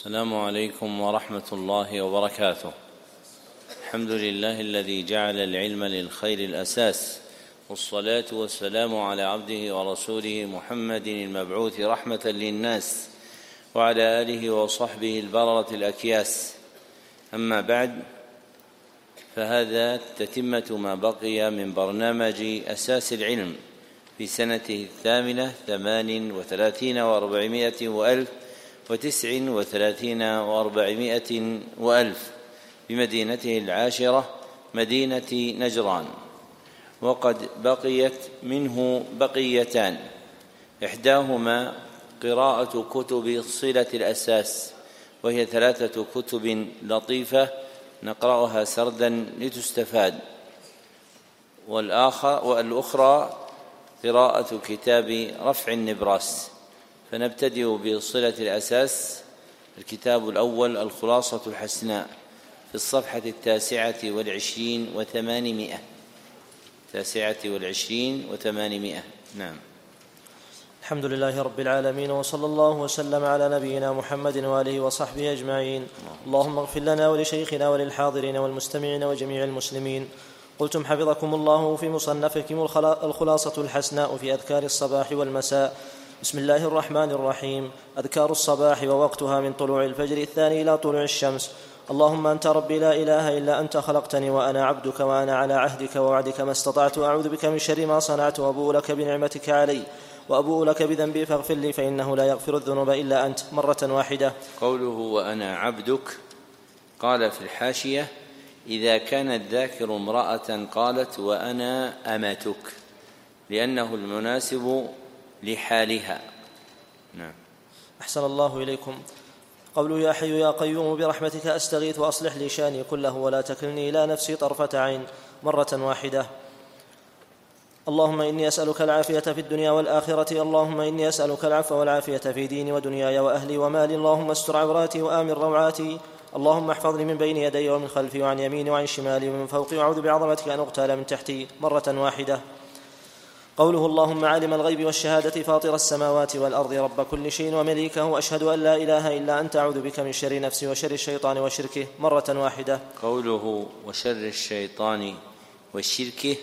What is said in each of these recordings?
السلام عليكم ورحمة الله وبركاته. الحمد لله الذي جعل العلم للخير الأساس، والصلاة والسلام على عبده ورسوله محمد المبعوث رحمة للناس، وعلى آله وصحبه البررة الأكياس. أما بعد، فهذا تتمة ما بقي من برنامج أساس العلم في سنته 38 و400 وألف 39 و400 وألف بمدينته العاشرة مدينة نجران. وقد بقيت منه بقيتان، إحداهما قراءة كتب صلة الأساس، وهي 3 كتب لطيفة نقرأها سردا لتستفاد، والأخرى قراءة كتاب رفع النبراس. فنبتدئ بصلة الأساس. الكتاب الأول الخلاصة الحسناء في الصفحة 29 و800. 29 و800. نعم. الحمد لله رب العالمين، وصلى الله وسلم على نبينا محمد وآله وصحبه أجمعين. اللهم اغفر لنا ولشيخنا وللحاضرين والمستمعين وجميع المسلمين. قلتم حفظكم الله في مصنفكم الخلاصة الحسناء في أذكار الصباح والمساء. بسم الله الرحمن الرحيم. أذكار الصباح ووقتها من طلوع الفجر الثاني إلى طلوع الشمس. اللهم أنت ربي لا إله إلا أنت، خلقتني وأنا عبدك، وأنا على عهدك ووعدك ما استطعت، أعوذ بك من شر ما صنعت، وأبوء لك بنعمتك علي وأبوء لك بذنبي فاغفر لي، فإنه لا يغفر الذنوب إلا أنت، مرة واحدة. قوله وأنا عبدك، قال في الحاشية: إذا كان الذاكر امرأة قالت وأنا أمتك، لأنه المناسب لحالها. نعم. أحسن الله إليكم. قوله يا حي يا قيوم برحمتك أستغيث وأصلح لي شاني كله ولا تكلني إلى نفسي طرفة عين، مرة واحدة. اللهم إني أسألك العافية في الدنيا والآخرة. اللهم إني أسألك العفو والعافية في ديني ودنياي وأهلي ومالي. اللهم استر عوراتي وآمن روعاتي. اللهم احفظني من بين يدي ومن خلفي وعن يميني وعن شمالي ومن فوقي، وأعوذ بعظمتك أن أغتال من تحتي، مرة واحدة. قوله اللهم عالم الغيب والشهادة فاطر السماوات والأرض رب كل شيء ومليكه، أشهد أن لا إله إلا أنت، أعوذ بك من شر نفسي وشر الشيطان وشركه، مرة واحدة. قوله وشر الشيطان وشركه،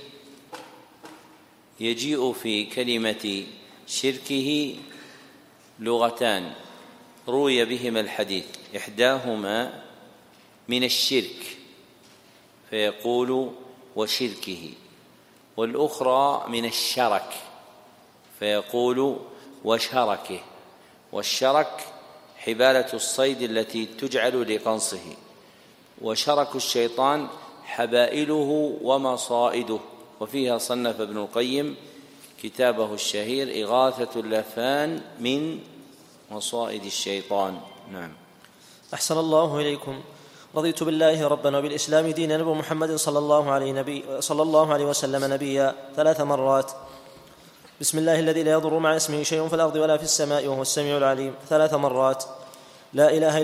يجيء في كلمة شركه لغتان روي بهما الحديث، إحداهما من الشرك فيقول وشركه، والأخرى من الشرك فيقول وشركه. والشرك حبالة الصيد التي تجعل لقنصه، وشرك الشيطان حبائله ومصائده. وفيها صنف ابن القيم كتابه الشهير إغاثة اللفان من مصائد الشيطان. نعم. أحسن الله إليكم. رضيت بالله ربا وبالإسلام دينا ومحمد صلى الله عليه وسلم نبيا 3 مرات. بسم الله الذي لا يضر مع اسمه شيء في الأرض ولا في السماء وهو السميع العليم 3 مرات. لا إله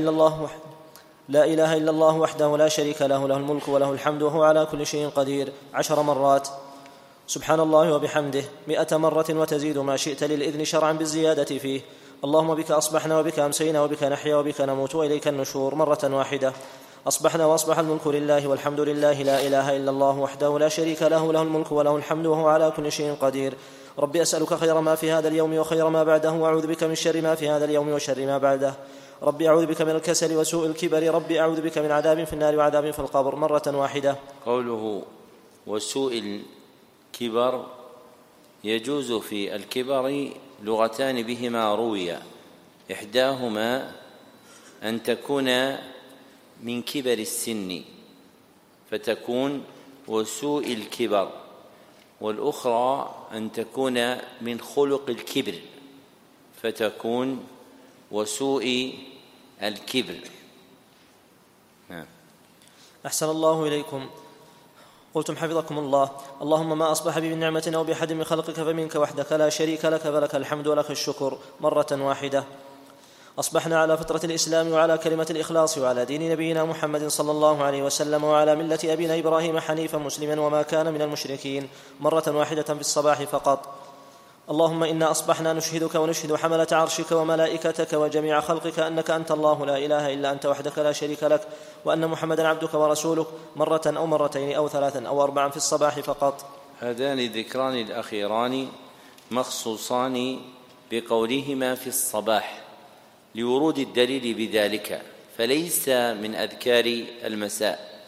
إلا الله وحده لا شريك له، له الملك وله الحمد وهو على كل شيء قدير 10 مرات. سبحان الله وبحمده 100 مرة وتزيد ما شئت للإذن شرعا بالزيادة فيه. اللهم بك أصبحنا وبك أمسينا وبك نحيا وبك نموت وإليك النشور، مرة واحدة. أصبحنا وأصبح الملك لله والحمد لله، لا إله إلا الله وحده لا شريك له، له الملك وله الحمد وهو على كل شيء قدير. ربي أسألك خير ما في هذا اليوم وخير ما بعده، وأعوذ بك من شر ما في هذا اليوم وشر ما بعده. ربي أعوذ بك من الكسل وسوء الكبر. ربي أعوذ بك من عذاب في النار وعذاب في القبر، مرة واحدة. قوله وسوء الكبر، يجوز في الكبر لغتان بهما روية، إحداهما أن تكون من كبر السن فتكون وسوء الكبر، والأخرى أن تكون من خلق الكبر فتكون وسوء الكبر. نعم. أحسن الله إليكم. قلتم حفظكم الله. اللهم ما أصبح بي من نعمة أو بأحد من خلقك فمنك وحدك لا شريك لك، فلك الحمد ولك الشكر، مرة واحدة. أصبحنا على فطرة الإسلام وعلى كلمة الإخلاص وعلى دين نبينا محمد صلى الله عليه وسلم وعلى ملة أبينا إبراهيم حنيفا مسلما وما كان من المشركين، مرة واحدة في الصباح فقط. اللهم إنا أصبحنا نشهدك ونشهد حملة عرشك وملائكتك وجميع خلقك أنك أنت الله لا إله إلا أنت وحدك لا شريك لك، وأن محمدا عبدك ورسولك، مرة أو مرتين أو ثلاثا أو أربعا في الصباح فقط. هذان الذكران الأخيران مخصوصان بقولهما في الصباح لورود الدليل بذلك، فليس من أذكار المساء.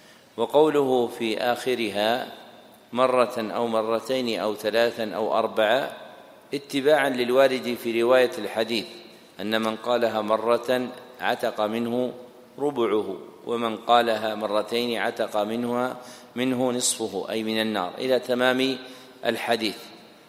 وقوله في آخرها مرة أو مرتين أو ثلاثا أو أربعة اتباعا للوارد في رواية الحديث أن من قالها مرة عتق منه ربعه، ومن قالها مرتين عتق منه نصفه، أي من النار، إلى تمام الحديث.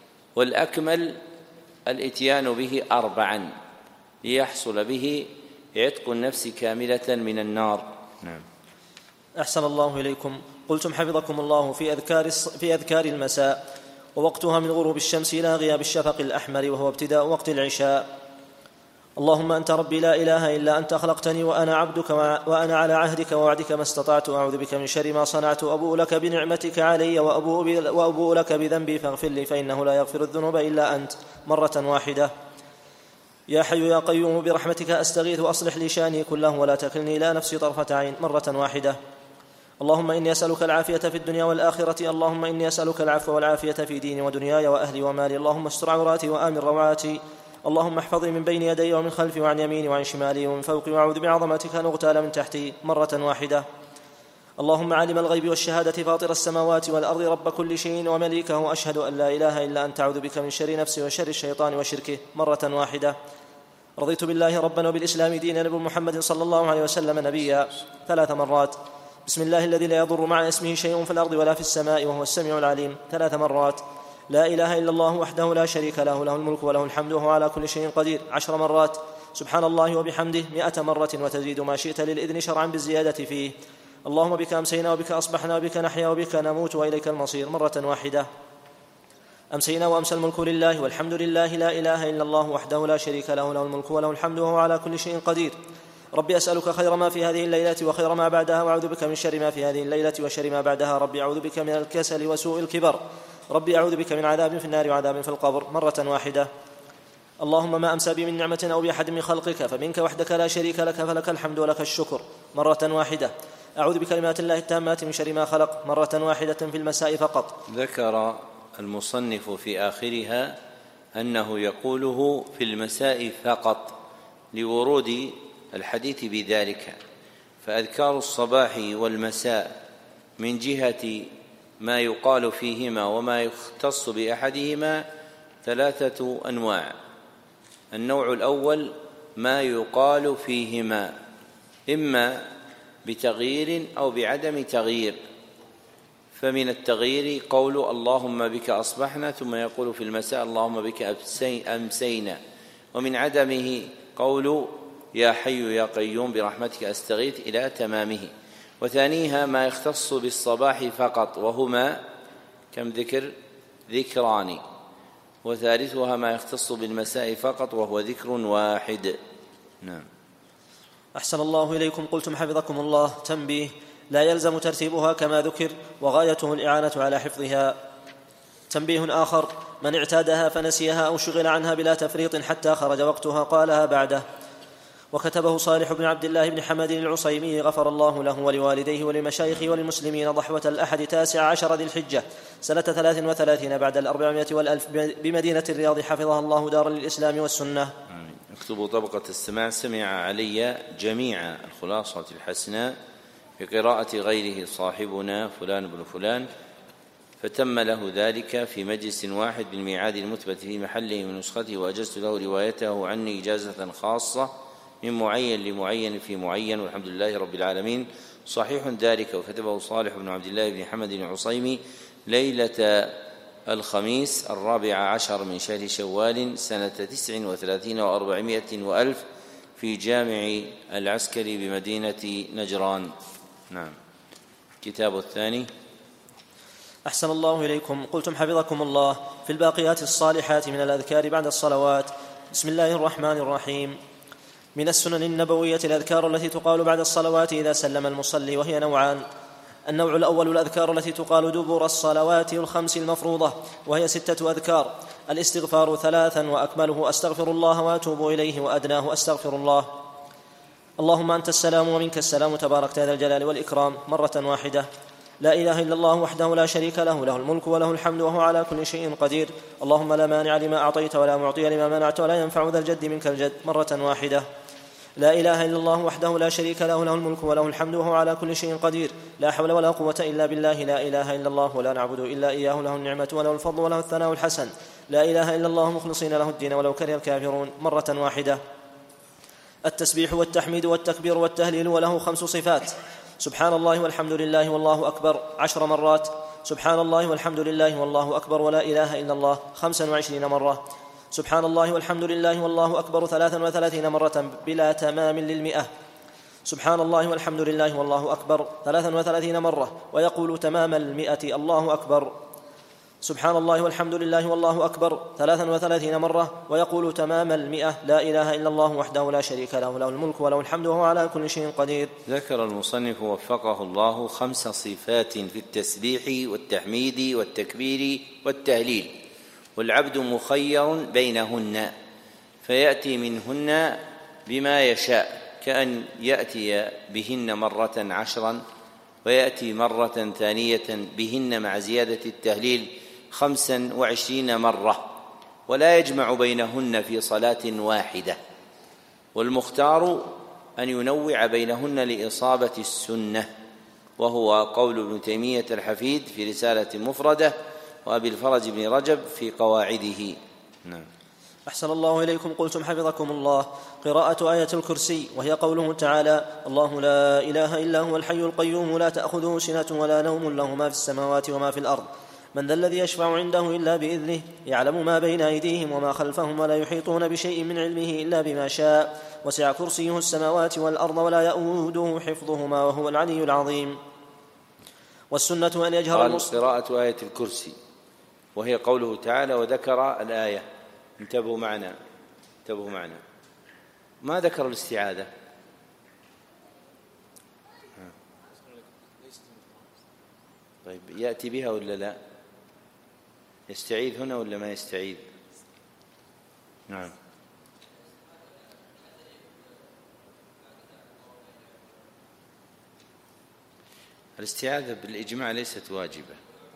والأكمل الإتيان به 4 ليحصل به عتق النفس كاملة من النار. نعم. أحسن الله إليكم. قلتم حفظكم الله في أذكار المساء: ووقتها من غروب الشمس إلى غياب الشفق الأحمر، وهو ابتداء وقت العشاء. اللهم أنت ربي لا إله إلا أنت، خلقتني وأنا عبدك وأنا على عهدك ووعدك ما استطعت، أعوذ بك من شر ما صنعت، أبوء لك بنعمتك علي وأبوء لك بذنبي فاغفر لي، فإنه لا يغفر الذنوب إلا أنت، مرة واحدة. يا حي يا قيوم برحمتك أستغيث، أصلح لي شأني كله ولا تكلني إلى نفسي طرفة عين، مرة واحدة. اللهم إني أسألك العافية في الدنيا والآخرة، اللهم إني أسألك العفو والعافية في ديني ودنياي وأهلي ومالي، اللهم استر عوراتي وآمن روعاتي، اللهم احفظني من بين يدي ومن خلفي وعن يميني وعن شمالي ومن فوقي، وأعوذ بعظمتك أن أغتال من تحتي، مرة واحدة. اللهم عالم الغيب والشهادة فاطر السماوات والأرض رب كل شيء ومليكه، أشهد أن لا إله إلا أنت، أعوذ بك من شر نفسي وشر الشيطان وشركه، مرة واحدة. رضيت بالله ربا وبالإسلام دينا، نبي محمد صلى الله عليه وسلم نبيا، 3 مرات. بسم الله الذي لا يضر مع اسمه شيء في الأرض ولا في السماء وهو السميع العليم، 3 مرات. لا إله إلا الله وحده لا شريك له، له الملك وله الحمد وهو على كل شيء قدير، 10 مرات. سبحان الله وبحمده 100 مرة، وتزيد ما شئت للإذن شرعا بالزيادة فيه. اللهم بك أمسينا وبك أصبحنا وبك نحيا وبك نموت وإليك المصير، مرة واحدة. أمسينا وأمسى الملك لله والحمد لله، لا إله إلا الله وحده لا شريك له، له الملك وله الحمد وهو على كل شيء قدير. ربي أسألك خير ما في هذه الليلة وخير ما بعدها، وأعوذ بك من شر ما في هذه الليلة وشر ما بعدها. ربي أعوذ بك من الكسل وسوء الكبر، ربي أعوذ بك من عذاب في النار وعذاب في القبر، مرة واحدة. اللهم ما أمسى بي من نعمة أو بأحد من خلقك فمنك وحدك لا شريك لك، فلك الحمد ولك الشكر، مرة واحدة. أعوذ بكلمات الله التامات من شر ما خلق، مرة واحدة في المساء فقط. ذكر المصنف في آخرها أنه يقوله في المساء فقط لورود الحديث بذلك. فأذكار الصباح والمساء من جهة ما يقال فيهما وما يختص بأحدهما 3 أنواع. النوع الأول ما يقال فيهما إما بتغيير أو بعدم تغيير، فمن التغيير قول اللهم بك أصبحنا، ثم يقول في المساء اللهم بك أمسينا. ومن عدمه قول يا حي يا قيوم برحمتك أستغيث إلى تمامه. وثانيها ما يختص بالصباح فقط، وهما كم ذكران. وثالثها ما يختص بالمساء فقط، وهو ذكر واحد. نعم. أحسن الله إليكم. قلتم حفظكم الله: تنبيه، لا يلزم ترتيبها كما ذكر، وغايته الإعانة على حفظها. تنبيه آخر: من اعتادها فنسيها أو شغل عنها بلا تفريط حتى خرج وقتها قالها بعده. وكتبه صالح بن عبد الله بن حمد العصيمي غفر الله له ولوالديه ولمشايخه وللمسلمين ضحوة الأحد 19 ذي الحجة سنة 33 بعد 400 والألف بمدينة الرياض، حفظها الله دارا للإسلام والسنة. اكتبوا طبقة السماع: سمع علي جميع الخلاصة الحسناء بقراءة غيره صاحبنا فلان بن فلان، فتم له ذلك في مجلس واحد بالميعاد المثبت في محله من نسخته، وأجزت له روايته عني إجازة خاصة من معين لمعين في معين، والحمد لله رب العالمين. صحيح ذلك. وكتبه صالح بن عبد الله بن حمد العصيمي ليلة الخميس 14 من شهر شوال سنة 39 و400 وألف في جامع العسكري بمدينة نجران. نعم. كتاب الثاني. أحسن الله إليكم. قلتم حفظكم الله في الباقيات الصالحات من الأذكار بعد الصلوات: بسم الله الرحمن الرحيم. من السنن النبوية الأذكار التي تقال بعد الصلوات إذا سلم المصلي، وهي نوعان: النوع الأول الأذكار التي تقال دبر الصلوات الخمس المفروضة، وهي 6 أذكار: الاستغفار 3 وأكمله أستغفر الله وأتوب إليه وأدناه أستغفر الله. اللهم أنت السلام ومنك السلام تباركت ذا الجلال والإكرام، مرة واحدة. لا إله إلا الله وحده لا شريك له، له الملك وله الحمد وهو على كل شيء قدير. اللهم لا مانع لما أعطيت ولا معطي لما منعت ولا ينفع ذا الجد منك الجد، مرة واحدة. لا إله إلا الله وحده لا شريك له، له الملك وله الحمد وهو على كل شيء قدير. لا حول ولا قوة إلا بالله. لا إله إلا الله ولا نعبد إلا إياه، له النعمة وله الفضل وله الثناء الحسن. لا إله إلا الله مخلصين له الدين ولو كره الكافرون، مرة واحدة. التسبيح والتحميد والتكبير والتهليل، وله 5 صفات: سبحان الله والحمد لله والله أكبر 10 مرات، سبحان الله والحمد لله والله أكبر ولا إله إلا الله 25 مرة، سبحان الله والحمد لله والله أكبر 33 مرة بلا تمام للمئة، سبحان الله والحمد لله والله أكبر 33 مرة ويقول تمام 100 الله أكبر، سبحان الله والحمد لله والله أكبر 33 مرة ويقول تمام 100 لا إله إلا الله وحده لا شريك له، له الملك وله الحمد وهو على كل شيء قدير. ذكر المصنف وفقه الله 5 صفات في التسبيح والتحميد والتكبير والتهليل، والعبد مخير بينهن فيأتي منهن بما يشاء، كأن يأتي بهن مرة 10 ويأتي مرة ثانية بهن مع زيادة التهليل 25 مرة، ولا يجمع بينهن في صلاة واحدة. والمختار أن ينوع بينهن لإصابة السنة، وهو قول ابن تيمية الحفيد في رسالة مفردة، وأبي الفرج بن رجب في قواعده. نعم. أحسن الله إليكم. قلتم حفظكم الله: قراءة آية الكرسي، وهي قوله تعالى: الله لا إله إلا هو الحي القيوم لا تأخذه سنة ولا نوم، له ما في السماوات وما في الأرض، من ذا الذي يشفع عنده إلا بإذنه، يعلم ما بين أيديهم وما خلفهم ولا يحيطون بشيء من علمه إلا بما شاء، وسع كرسيه السماوات والأرض ولا يؤوده حفظهما وهو العلي العظيم. والسنة أن يجهر قراءة آية الكرسي، وهي قوله تعالى وذكر الآية. انتبهوا معنا ما ذكر الاستعاذة. طيب يأتي بها ولا لا؟ يستعيذ هنا ولا ما يستعيذ؟ نعم. الاستعاذة بالإجماع ليست واجبة.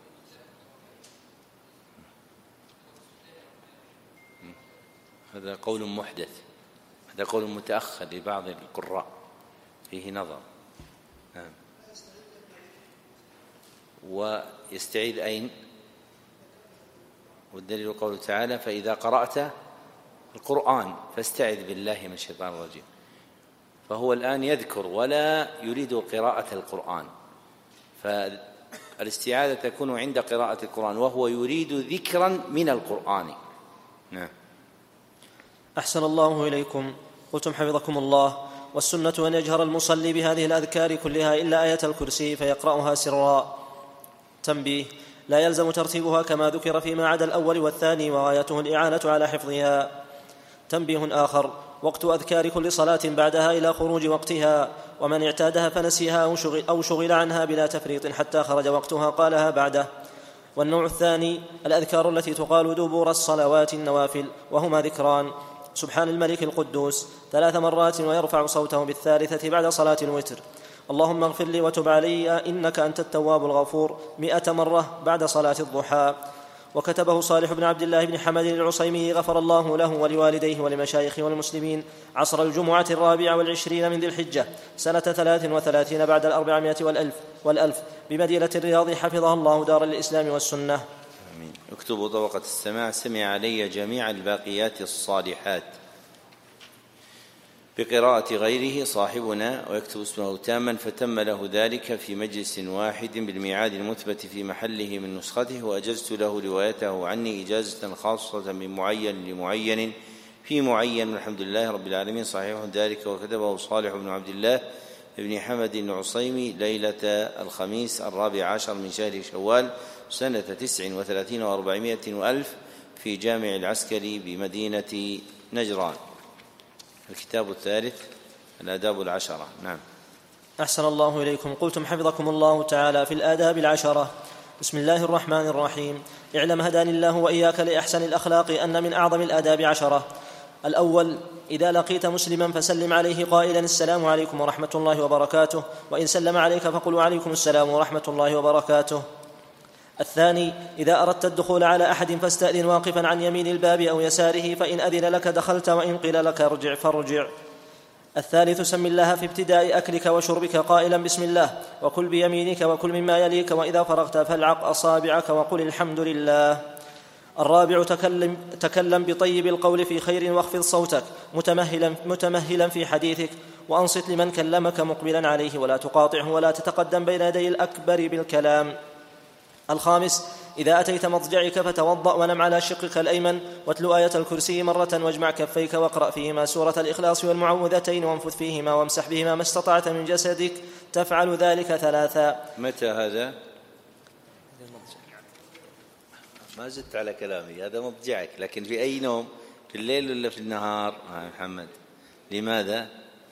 هذا قول محدث، هذا قول متأخر لبعض القراء فيه نظر. نعم. ويستعيذ أين؟ والدليل قوله تعالى فإذا قرأت القرآن فاستعذ بالله من الشيطان الرجيم. فهو الآن يذكر ولا يريد قراءة القرآن، فالاستعاذة تكون عند قراءة القرآن وهو يريد ذكرا من القرآن. نعم. أحسن الله إليكم. قلتم حفظكم الله: والسنة أن يجهر المصلي بهذه الأذكار كلها إلا آية الكرسي فيقرأها سرا. تنبيه: لا يلزم ترتيبها كما ذكر فيما عدا الأول والثاني، وغايته الإعانة على حفظها. تنبيه آخر: وقت أذكار كل صلاة بعدها إلى خروج وقتها، ومن اعتادها فنسيها أو شغل عنها بلا تفريط حتى خرج وقتها قالها بعده. والنوع الثاني الأذكار التي تقال دبور الصلوات النوافل، وهما ذكران: سبحان الملك القدوس 3 مرات ويرفع صوته بالثالثة بعد صلاة الوتر، اللهم اغفر لي وتب علي إنك أنت التواب الغفور 100 مرة بعد صلاة الضحى. وكتبه صالح بن عبد الله بن حمد العصيمي غفر الله له ولوالديه ولمشايخه والمسلمين عصر الجمعة 24 من ذي الحجة سنة 33 بعد 400 والألف بمدينة الرياض، حفظها الله دار الإسلام والسنة. آمين. اكتبوا طبقة السماع: سمع علي جميع الباقيات الصالحات، بقراءة غيره صاحبنا، ويكتب اسمه تاما فتم له ذلك في مجلس واحد بالميعاد المثبت في محله من نسخته، وأجزت له روايته عني إجازة خاصة من معين لمعين في معين، والحمد لله رب العالمين. صحيح ذلك. وكتبه صالح بن عبد الله بن حمد العصيمي ليلة الخميس 14 من شهر شوال سنة 39 و400 وألف في جامع العسكري بمدينة نجران. الكتاب الثالث الآداب العشرة. نعم. أحسن الله إليكم. قلتم حفظكم الله تعالى: في الآداب العشرة: بسم الله الرحمن الرحيم. اعلم هداني الله وإياك لأحسن الأخلاق أن من أعظم الآداب 10. الأول: إذا لقيت مسلما فسلم عليه قائلا: السلام عليكم ورحمة الله وبركاته، وإن سلم عليك فقل: وعليكم السلام ورحمة الله وبركاته. الثاني: إذا أردت الدخول على أحد فاستأذن واقفا عن يمين الباب أو يساره، فإن أذن لك دخلت، وإن قيل لك ارجع فارجع. الثالث: سم الله في ابتداء أكلك وشربك قائلا: بسم الله، وكل بيمينك وكل مما يليك، وإذا فرغت فالعق أصابعك وقل: الحمد لله. الرابع: تكلم بطيب القول في خير واخفض صوتك متمهلا في حديثك، وأنصت لمن كلمك مقبلا عليه، ولا تقاطعه ولا تتقدم بين يدي الأكبر بالكلام. الخامس: إذا أتيت مضجعك فتوضأ ونم على شقك الأيمن، واتل آية الكرسي مرة، واجمع كفيك واقرأ فيهما سورة الإخلاص والمعوذتين، وانفث فيهما وامسح بهما ما استطعت من جسدك، تفعل ذلك 3. متى هذا؟ ما زدت على كلامي، هذا مضجعك، لكن في أي نوم؟ في الليل ولا في النهار محمد؟ لماذا؟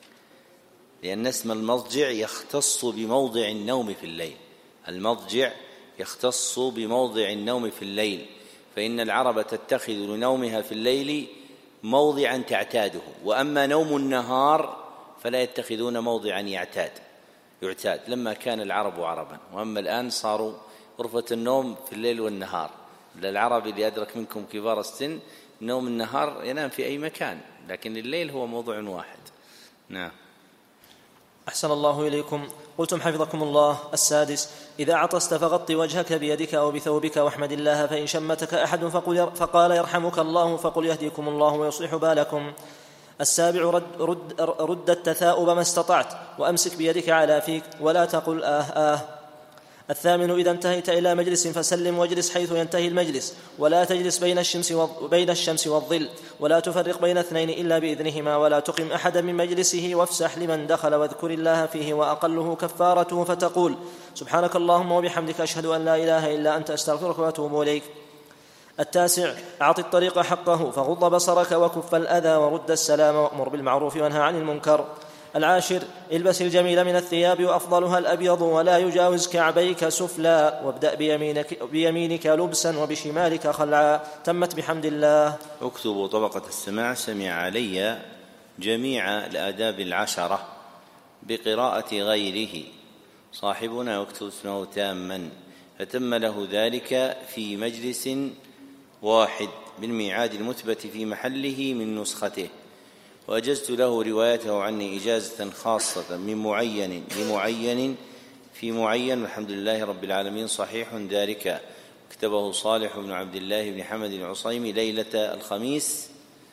لأن اسم المضجع يختص بموضع النوم في الليل. المضجع يختص بموضع النوم في الليل، فإن العرب تتخذ لنومها في الليل موضعا تعتاده، وأما نوم النهار فلا يتخذون موضعا يعتاد لما كان العرب عربا. وأما الآن صاروا غرفة النوم في الليل والنهار. للعرب اللي أدرك منكم كبار السن، نوم النهار ينام في أي مكان، لكن الليل هو موضوع واحد. نعم. أحسن الله إليكم. قلتم حفظكم الله. السادس: إذا عطست فغط وجهك بيدك أو بثوبك واحمد الله، فإن شمتك أحد فقال يرحمك الله فقل يهديكم الله ويصلح بالكم. السابع: رد التثاؤب ما استطعت، وأمسك بيدك على فيك ولا تقل آه. الثامن: إذا انتهيت إلى مجلس فسلم واجلس حيث ينتهي المجلس، ولا تجلس بين الشمس والظل، ولا تفرق بين اثنين إلا بإذنهما، ولا تقم أحدا من مجلسه، وافسح لمن دخل، واذكر الله فيه، وأقله كفارته فتقول: سبحانك اللهم وبحمدك، أشهد أن لا إله إلا أنت، أستغفرك وأتوب إليك. التاسع: أعط الطريق حقه، فغض بصرك وكف الأذى، ورد السلام، وأمر بالمعروف وانهى عن المنكر. العاشر: البس الجميل من الثياب وأفضلها الأبيض، ولا يجاوز كعبيك سفلا، وابدأ بيمينك لبسا وبشمالك خلعا. تمت بحمد الله. اكتبوا طبقة السماع. سمع علي جميع الآداب 10 بقراءة غيره. صاحبنا يكتب اسمه تاما، فتم له ذلك في مجلس واحد بالميعاد المثبت في محله من نسخته، وأجزت له روايته عني إجازة خاصة من معين لمعين في معين، والحمد لله رب العالمين صحيح ذلك. كتبه صالح بن عبد الله بن حمد العصيمي ليلة الخميس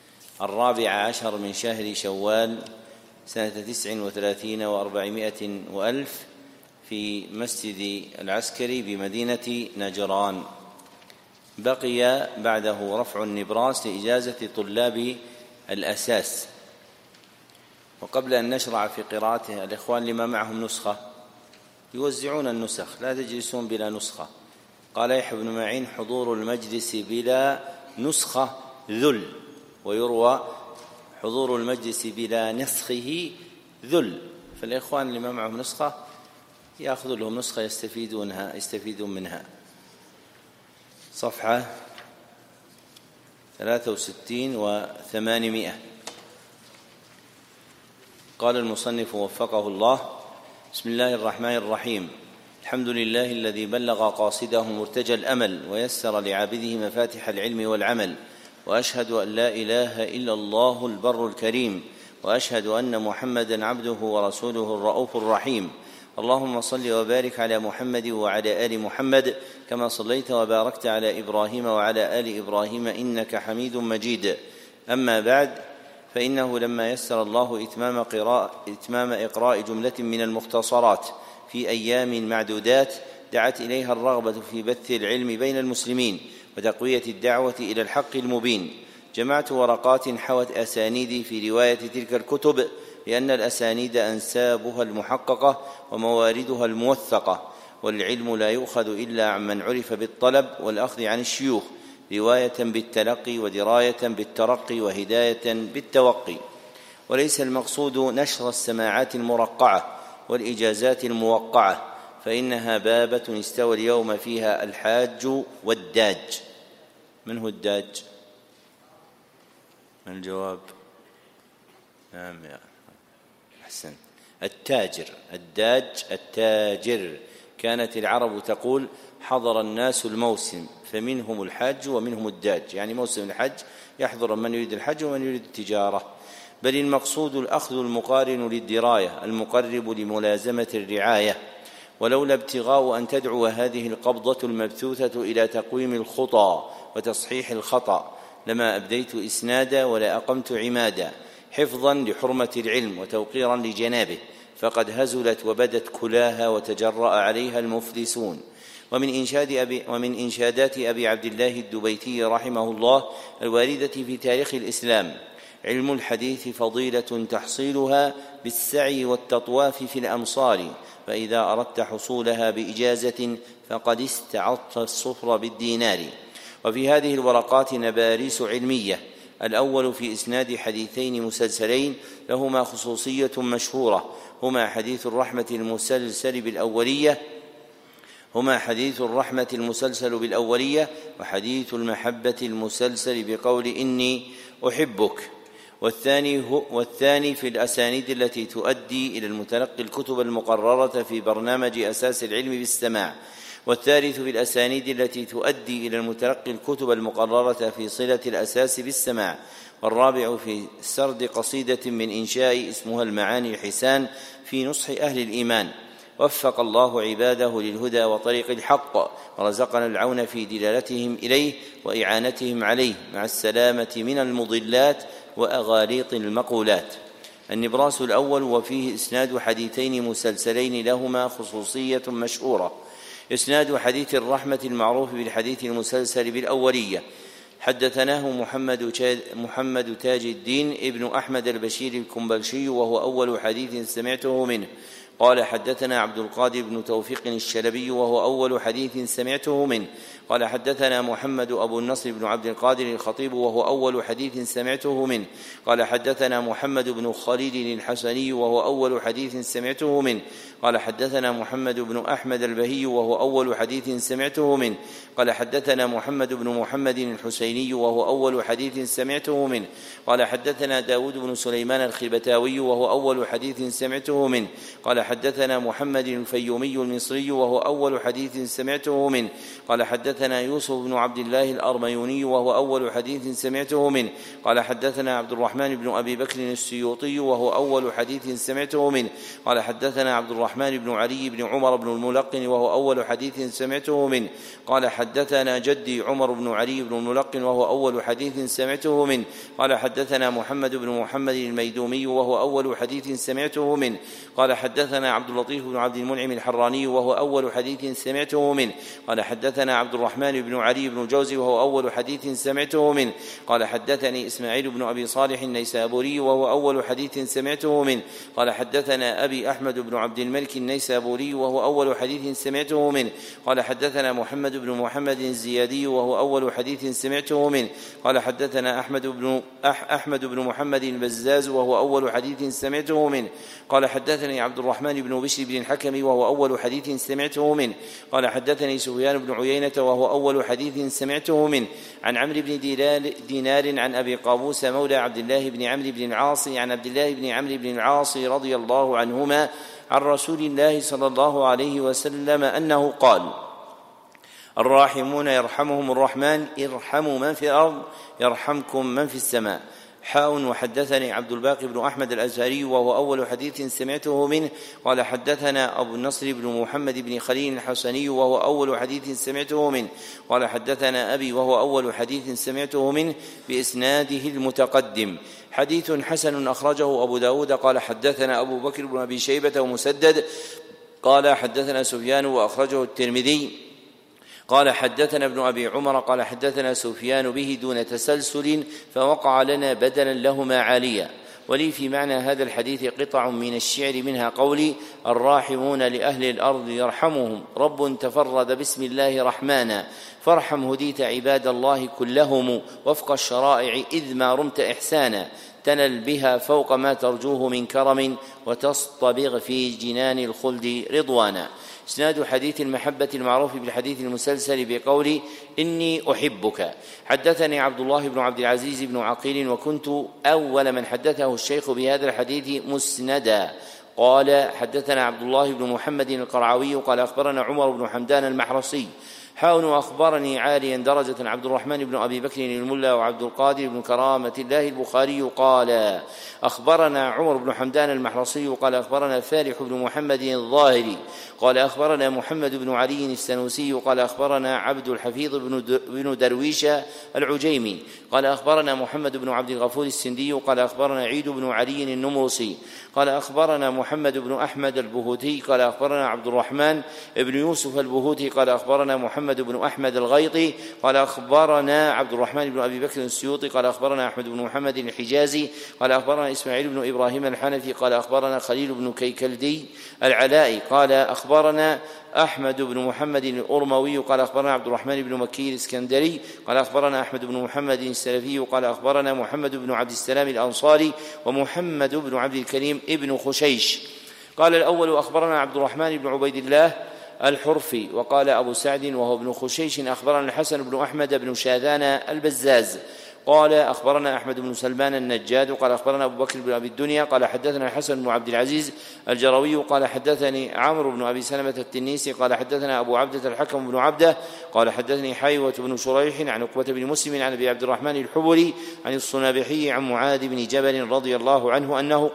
14 من شهر شوال سنة 39 و400 وألف في مسجد العسكري بمدينة نجران. بقي بعده رفع النبراس لإجازة طلاب الأساس. وقبل أن نشرع في قراءته، الإخوان لما معهم نسخة يوزعون النسخ، لا تجلسون بلا نسخة. قال يحيى بن معين: حضور المجلس بلا نسخة ذل، ويروى حضور المجلس بلا نسخه ذل. فالإخوان لما معهم نسخة يأخذوا لهم نسخة يستفيدون منها. صفحة 63 و800. قال المصنف وفقه الله: بسم الله الرحمن الرحيم. الحمد لله الذي بلغ قاصده مرتجى الأمل، ويسر لعابده مفاتح العلم والعمل، وأشهد أن لا إله إلا الله البر الكريم، وأشهد أن محمدا عبده ورسوله الرؤوف الرحيم. اللهم صل وبارك على محمد وعلى آل محمد كما صليت وباركت على إبراهيم وعلى آل إبراهيم إنك حميد مجيد. أما بعد، فإنه لما يسر الله إتمام إقراء جملة من المختصرات في أيام معدودات دعت إليها الرغبة في بث العلم بين المسلمين وتقوية الدعوة إلى الحق المبين. جمعت ورقات حوت أسانيدي في رواية تلك الكتب، لأن الأسانيد أنسابها المحققة ومواردها الموثقة، والعلم لا يؤخذ إلا عمن عرف بالطلب والأخذ عن الشيوخ، رواية بالتلقي ودراية بالترقي وهداية بالتوقي. وليس المقصود نشر السماعات المرقعة والإجازات الموقعة، فإنها بابة استوى اليوم فيها الحاج والداج. من هو الداج؟ من الجواب؟ نعم يا أحسن، التاجر. الداج التاجر. كانت العرب تقول حضر الناس الموسم فمنهم الحاج ومنهم الداج، يعني موسم الحج يحضر من يريد الحج ومن يريد التجارة. بل المقصود الأخذ المقارن للدراية المقرب لملازمة الرعاية، ولولا ابتغاء أن تدعو هذه القبضة المبثوثة إلى تقويم الخطى وتصحيح الخطأ لما أبديت إسنادا ولا أقمت عمادا، حفظا لحرمة العلم وتوقيرا لجنابه، فقد هزلت وبدت كلاها وتجرأ عليها المفلسون. ومن إنشادات أبي عبد الله الدبيتي رحمه الله الواردة في تاريخ الإسلام: علم الحديث فضيلة تحصيلها بالسعي والتطواف في الأمصار، فإذا أردت حصولها بإجازة فقد استعضت الصفر بالدينار. وفي هذه الورقات نباريس علمية. الأول في إسناد حديثين مسلسلين لهما خصوصية مشهورة، هما حديث الرحمة المسلسل بالأولية وحديث المحبة المسلسل بقول إني أحبك. والثاني في الأسانيد التي تؤدي إلى المتلقي الكتب المقررة في برنامج أساس العلم بالسماع. والثالث في الأسانيد التي تؤدي إلى المتلقي الكتب المقررة في صلة الأساس بالسماع. والرابع في سرد قصيدة من إنشاء اسمها المعاني الحسان في نصح أهل الإيمان. وفق الله عباده للهدى وطريق الحق، ورزقنا العون في دلالتهم إليه وإعانتهم عليه مع السلامة من المضلات وأغاليط المقولات. النبراس الأول وفيه إسناد حديثين مسلسلين لهما خصوصية مشهورة. إسناد حديث الرحمة المعروف بالحديث المسلسل بالأولية: حدثناه محمد تاج الدين ابن أحمد البشير الكنبلشي وهو أول حديث سمعته منه. قال حدثنا عبد القادر بن توفيق الشلبي وهو أول حديث سمعته منه. قال حدثنا محمد أبو النصر بن عبد القادر الخطيب وهو أول حديث سمعته منه. قال حدثنا محمد بن خليل الحسني وهو أول حديث سمعته منه. قال حدثنا محمد بن أحمد البهي وهو أول حديث سمعته منه. قال حدثنا محمد بن محمد الحسيني وهو أول حديث سمعته منه. قال حدثنا داود بن سليمان الخلبتاوي وهو أول حديث سمعته منه. قال حدثنا محمد الفيومي المصري وهو أول حديث سمعته منه. قال حدثنا يوسف بن عبد الله الأرميوني وهو أول حديث سمعته منه. قال حدثنا عبد الرحمن بن أبي بكر السيوطي وهو أول حديث سمعته منه. قال حدثنا عبد الرحمن بن علي بن عمر بن الملقن وهو أول حديث سمعته منه. قال حدثنا جدي عمر بن علي بن الملقن وهو أول حديث سمعته منه. قال حدثنا محمد بن محمد الميدومي وهو أول حديث سمعته منه. قال حدثنا عبد اللطيف بن عبد المنعم الحراني وهو أول حديث سمعته منه. قال حدثنا عبد الرحمن بن علي بن جوزي وهو أول حديث سمعته منه. قال حدثني إسماعيل بن أبي صالح النيسابوري وهو أول حديث سمعته منه. قال حدثنا أبي أحمد بن عبد الملك النيسابوري وهو أول حديث سمعته منه. قال حدثنا محمد بن محمد الزيادي وهو أول حديث سمعته منه. قال حدثنا أحمد بن محمد البزاز وهو أول حديث سمعته منه. قال حدثني عبد الرحمن بن بشر بن الحكم وهو أول حديث سمعته منه. قال حدثني سفيان بن عيينة وهو أول حديث سمعته منه. عن عمرو بن دينار عن أبي قابوس مولى عبد الله بن عمرو بن العاص عن عبد الله بن عمرو بن العاص رضي الله عنهما عن رسول الله صلى الله عليه وسلم أنه قال: الراحمون يرحمهم الرحمن ارحموا من في الأرض يرحمكم من في السماء. وحدثني عبد الباقي بن أحمد الأزهري وهو أول حديث سمعته منه. قال حدثنا أبو النصر بن محمد بن خليل الحسني وهو أول حديث سمعته منه. قال حدثنا أبي وهو أول حديث سمعته منه بإسناده المتقدم. حديث حسن أخرجه أبو داود. قال حدثنا أبو بكر بن أبي شيبة ومسدد قال حدثنا سفيان وأخرجه الترمذي. قال حدثنا ابن أبي عمر قال حدثنا سفيان به دون تسلسل فوقع لنا بدلا لهما عاليا. ولي في معنى هذا الحديث قطع من الشعر منها قولي: الراحمون لأهل الأرض يرحمهم رب تفرد باسم الله رحمانا فارحم هديت عباد الله كلهم وفق الشرائع إذ ما رمت إحسانا. تنل بها فوق ما ترجوه من كرم وتصطبغ في جنان الخلد رضوانا. إسناد حديث المحبة المعروف بالحديث المسلسل بقول إني أحبك. حدثني عبد الله بن عبد العزيز بن عقيل وكنت أول من حدثه الشيخ بهذا الحديث مسندا. قال حدثنا عبد الله بن محمد القرعوي قال أخبرنا عمر بن حمدان المحرصي أخبرني عاليا درجة عبد الرحمن بن أبي بكر الملا وعبد القادر بن كرامة الله البخاري قال أخبرنا عمر بن حمدان المحرصي قال أخبرنا فالح بن محمد الظاهري قال أخبرنا محمد بن علي السنوسي قال أخبرنا عبد الحفيظ بن درويش العجيمي قال أخبرنا محمد بن عبد الغفور السندي قال أخبرنا عيد بن علي النمرسي قال أخبرنا محمد بن أحمد البهوتي قال أخبرنا عبد الرحمن بن يوسف البهوتي قال أخبرنا محمد بن أحمد الغيطي قال أخبرنا عبد الرحمن بن أبي بكر السيوطي قال أخبرنا أحمد بن محمد الحجازي قال أخبرنا إسماعيل بن إبراهيم الحنفي قال أخبرنا خليل بن كيكلدي العلائي قال أخبرنا أحمد بن محمد الأرموي قال أخبرنا عبد الرحمن بن مكي الإسكندري قال أخبرنا أحمد بن محمد السلفي قال أخبرنا محمد بن عبد السلام الأنصاري ومحمد بن عبد الكريم ابن خشيش. قال الأول أخبرنا عبد الرحمن بن عبيد الله الحرفي وقال أبو سعد وهو ابن خشيش أخبرنا الحسن بن أحمد بن شاذان البزاز قال أخبرنا أحمد بن سلمان النجاد قال أخبرنا أبو بكر بن أبي الدنيا قال حدثنا الحسن بن عبد العزيز الجروي قال حدثني عمرو بن أبي سلمة التنيسي قال حدثنا أبو عبدة الحكم بن عبده قال حدثني حيوة بن شريح عن عقبة بن مسلم عن أبي عبد الرحمن الحبري عن الصنابحي عن معاذ بن جبل رضي الله عنه أنه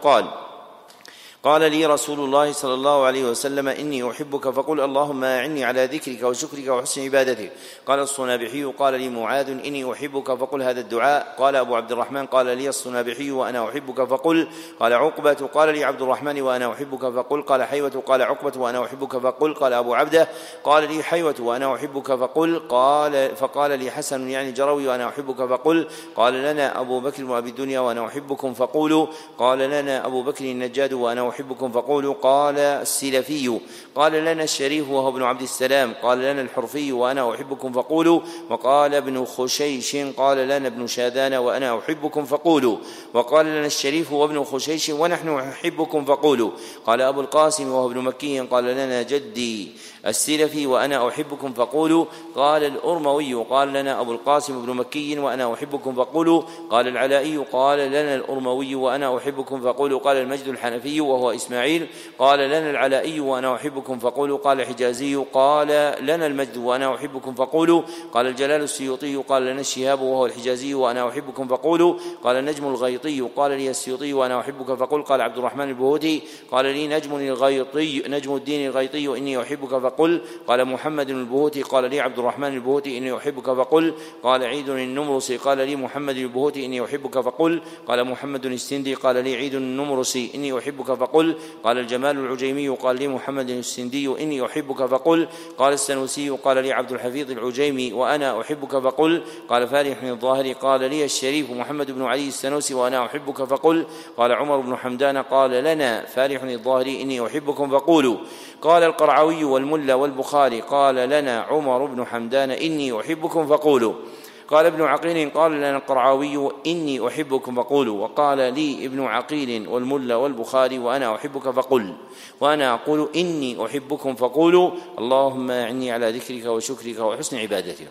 قال لي رسول الله صلى الله عليه وسلم إني أحبك فقل اللهم أعني على ذكرك وشكرك وحسن عبادتك. قال الصنابحي قال لي معاذ إني أحبك فقل هذا الدعاء. قال أبو عبد الرحمن قال لي الصنابحي وأنا أحبك فقل. قال عقبة قال لي عبد الرحمن وأنا أحبك فقل. قال حيوة قال عقبة وأنا أحبك فقل. قال أبو عبده قال لي حيوة وأنا أحبك فقل. فقال لي حسن يعني جروي وأنا أحبك فقل. قال لنا أبو بكر وأبي الدنيا وأنا أحبكم فقولوا. قال لنا أبو بكر النجاد وأنا أحبكم فقولوا. قال السلفي قال لنا الشريف وهو ابن عبد السلام قال لنا الحرفي وأنا أحبكم فقولوا. وقال ابن خشيش قال لنا ابن شاذان وأنا أحبكم فقولوا. وقال لنا الشريف وابن خشيش ونحن أحبكم فقولوا. قال أبو القاسم وهو ابن مكي قال لنا جدي السلفي وأنا أحبكم فقولوا. قال الأرموي قال لنا أبو القاسم ابن مكي وأنا أحبكم فقولوا. قال العلائي قال لنا الأرموي وأنا أحبكم فقولوا. قال المجد الحنفي وهو إسماعيل قال لنا العلائي وأنا أحبكم فقولوا. قال الحجازي قال لنا المجد وأنا أحبكم فقولوا. قال الجلال السيوطي قال لنا الشهاب وهو الحجازي وأنا أحبكم فقولوا. قال النجم الغيطي قال لي السيوطي وأنا أحبك فقل. قال عبد الرحمن البهوتي قال لي نجم الدين الغيطي إني أحبك فقل. قال محمد البهوتي قال لي عبد الرحمن البهوتي إني أحبك فقل. قال عيد النمرسي قال لي محمد البهوتي إني أحبك فقل. قال محمد السندي قال لي عيد النمرسي إني أحبك فقل. قال الجمال العجيمي قال لي محمد السندي إني أحبك فقل. قال السنوسي قال لي عبد الحفيظ العجيمي وأنا أحبك فقل. قال فالح الظاهري قال لي الشريف محمد بن علي السنوسي وأنا أحبك فقل. قال عمر بن حمدان قال لنا فالح الظاهري إني أحبكم فقولوا. قال القرعوي والملا والبخاري قال لنا عمر بن حمدان إني أحبكم فقولوا. قال ابن عقيل قال لنا القرعوي إني أحبكم فقولوا. وقال لي ابن عقيل والملا والبخاري وأنا أحبك فقل. وأنا أقول إني أحبكم فقولوا. اللهم أعني على ذكرك وشكرك وحسن عبادتك.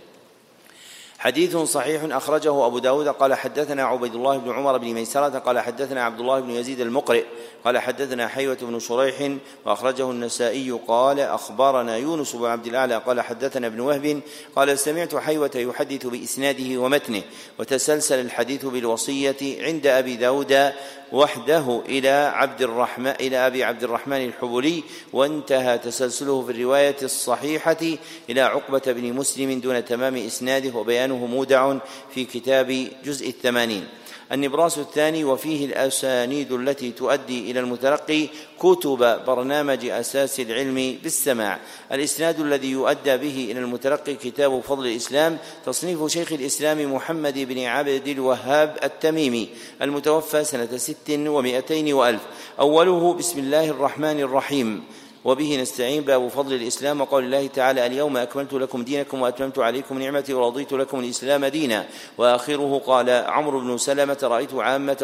حديث صحيح أخرجه أبو داود قال حدثنا عبيد الله بن عمر بن ميسرة قال حدثنا عبد الله بن يزيد المقرئ قال حدثنا حيوة بن شريح وأخرجه النسائي قال أخبرنا يونس بن عبد الأعلى قال حدثنا ابن وهب قال سمعت حيوة يحدث بإسناده ومتنه وتسلسل الحديث بالوصية عند أبي داود وحده إلى أبي عبد الرحمن الحبري وانتهى تسلسله في الرواية الصحيحة إلى عقبة بن مسلم دون تمام إسناده وبيانه مودع في كتاب جزء 80. النبراس الثاني وفيه الأسانيد التي تؤدي إلى المتلقي كتب برنامج أساس العلم بالسماع. الإسناد الذي يؤدى به إلى المتلقي كتاب فضل الإسلام تصنيف شيخ الإسلام محمد بن عبد الوهاب التميمي المتوفى سنة 600 وألف. أوله بسم الله الرحمن الرحيم وبه نستعين. باب فضل الإسلام وقول الله تعالى: اليوم أكملت لكم دينكم وأتممت عليكم نعمتي ورضيت لكم الإسلام دينا. وآخره قال عمرو بن سلمة: رأيت عامة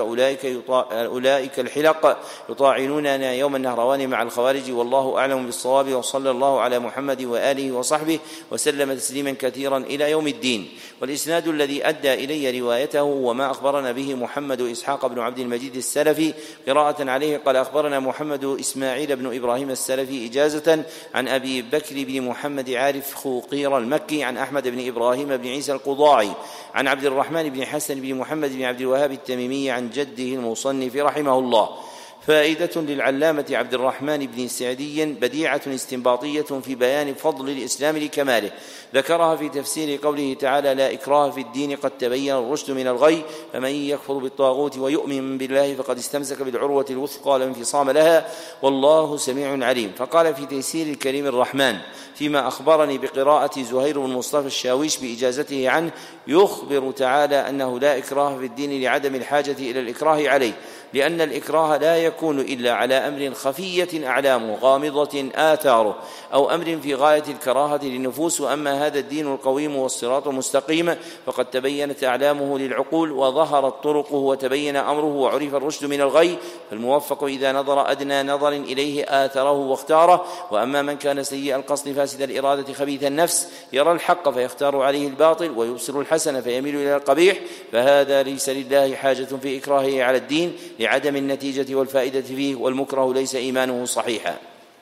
أولئك الحلق يطاعنوننا يوم النهروان مع الخوارج، والله أعلم بالصواب. وصلى الله على محمد وآله وصحبه وسلم تسليما كثيرا إلى يوم الدين. والإسناد الذي أدى إلي روايته وما أخبرنا به محمد إسحاق بن عبد المجيد السلفي قراءة عليه قال: أخبرنا محمد إسماعيل بن إبراهيم السلفي إجازة عن أبي بكر بن محمد عارف خوقير المكي عن أحمد بن إبراهيم بن عيسى القضاعي عن عبد الرحمن بن حسن بن محمد بن عبد الوهاب التميمي عن جده المصنف رحمه الله. فائدة للعلامة عبد الرحمن بن سعدي بديعة استنباطية في بيان فضل الإسلام لكماله، ذكرها في تفسير قوله تعالى: لا إكراه في الدين قد تبين الرشد من الغي، فمن يكفر بالطاغوت ويؤمن بالله فقد استمسك بالعروة الوثقى لا انفصام لها، والله سميع عليم. فقال في تيسير الكريم الرحمن فيما أخبرني بقراءة زهير بن مصطفى الشاويش بإجازته عنه: يخبر تعالى أنه لا إكراه في الدين لعدم الحاجة إلى الإكراه عليه، لأن الإكراه لا يكون إلا على أمر خفية أعلامه غامضة آثاره، أو أمر في غاية الكراهة للنفوس. وأما هذا الدين القويم والصراط المستقيم فقد تبينت أعلامه للعقول وظهرت طرقه وتبين أمره وعرف الرشد من الغي، فالموفق إذا نظر أدنى نظر إليه آثره واختاره. وأما من كان سيء القصد فاسد الإرادة خبيث النفس يرى الحق فيختار عليه الباطل ويبصر الحسن فيميل إلى القبيح، فهذا ليس لله حاجة في إكراهه على الدين لعدم النتيجة والفائدة فيه، والمكره ليس إيمانه صحيحا.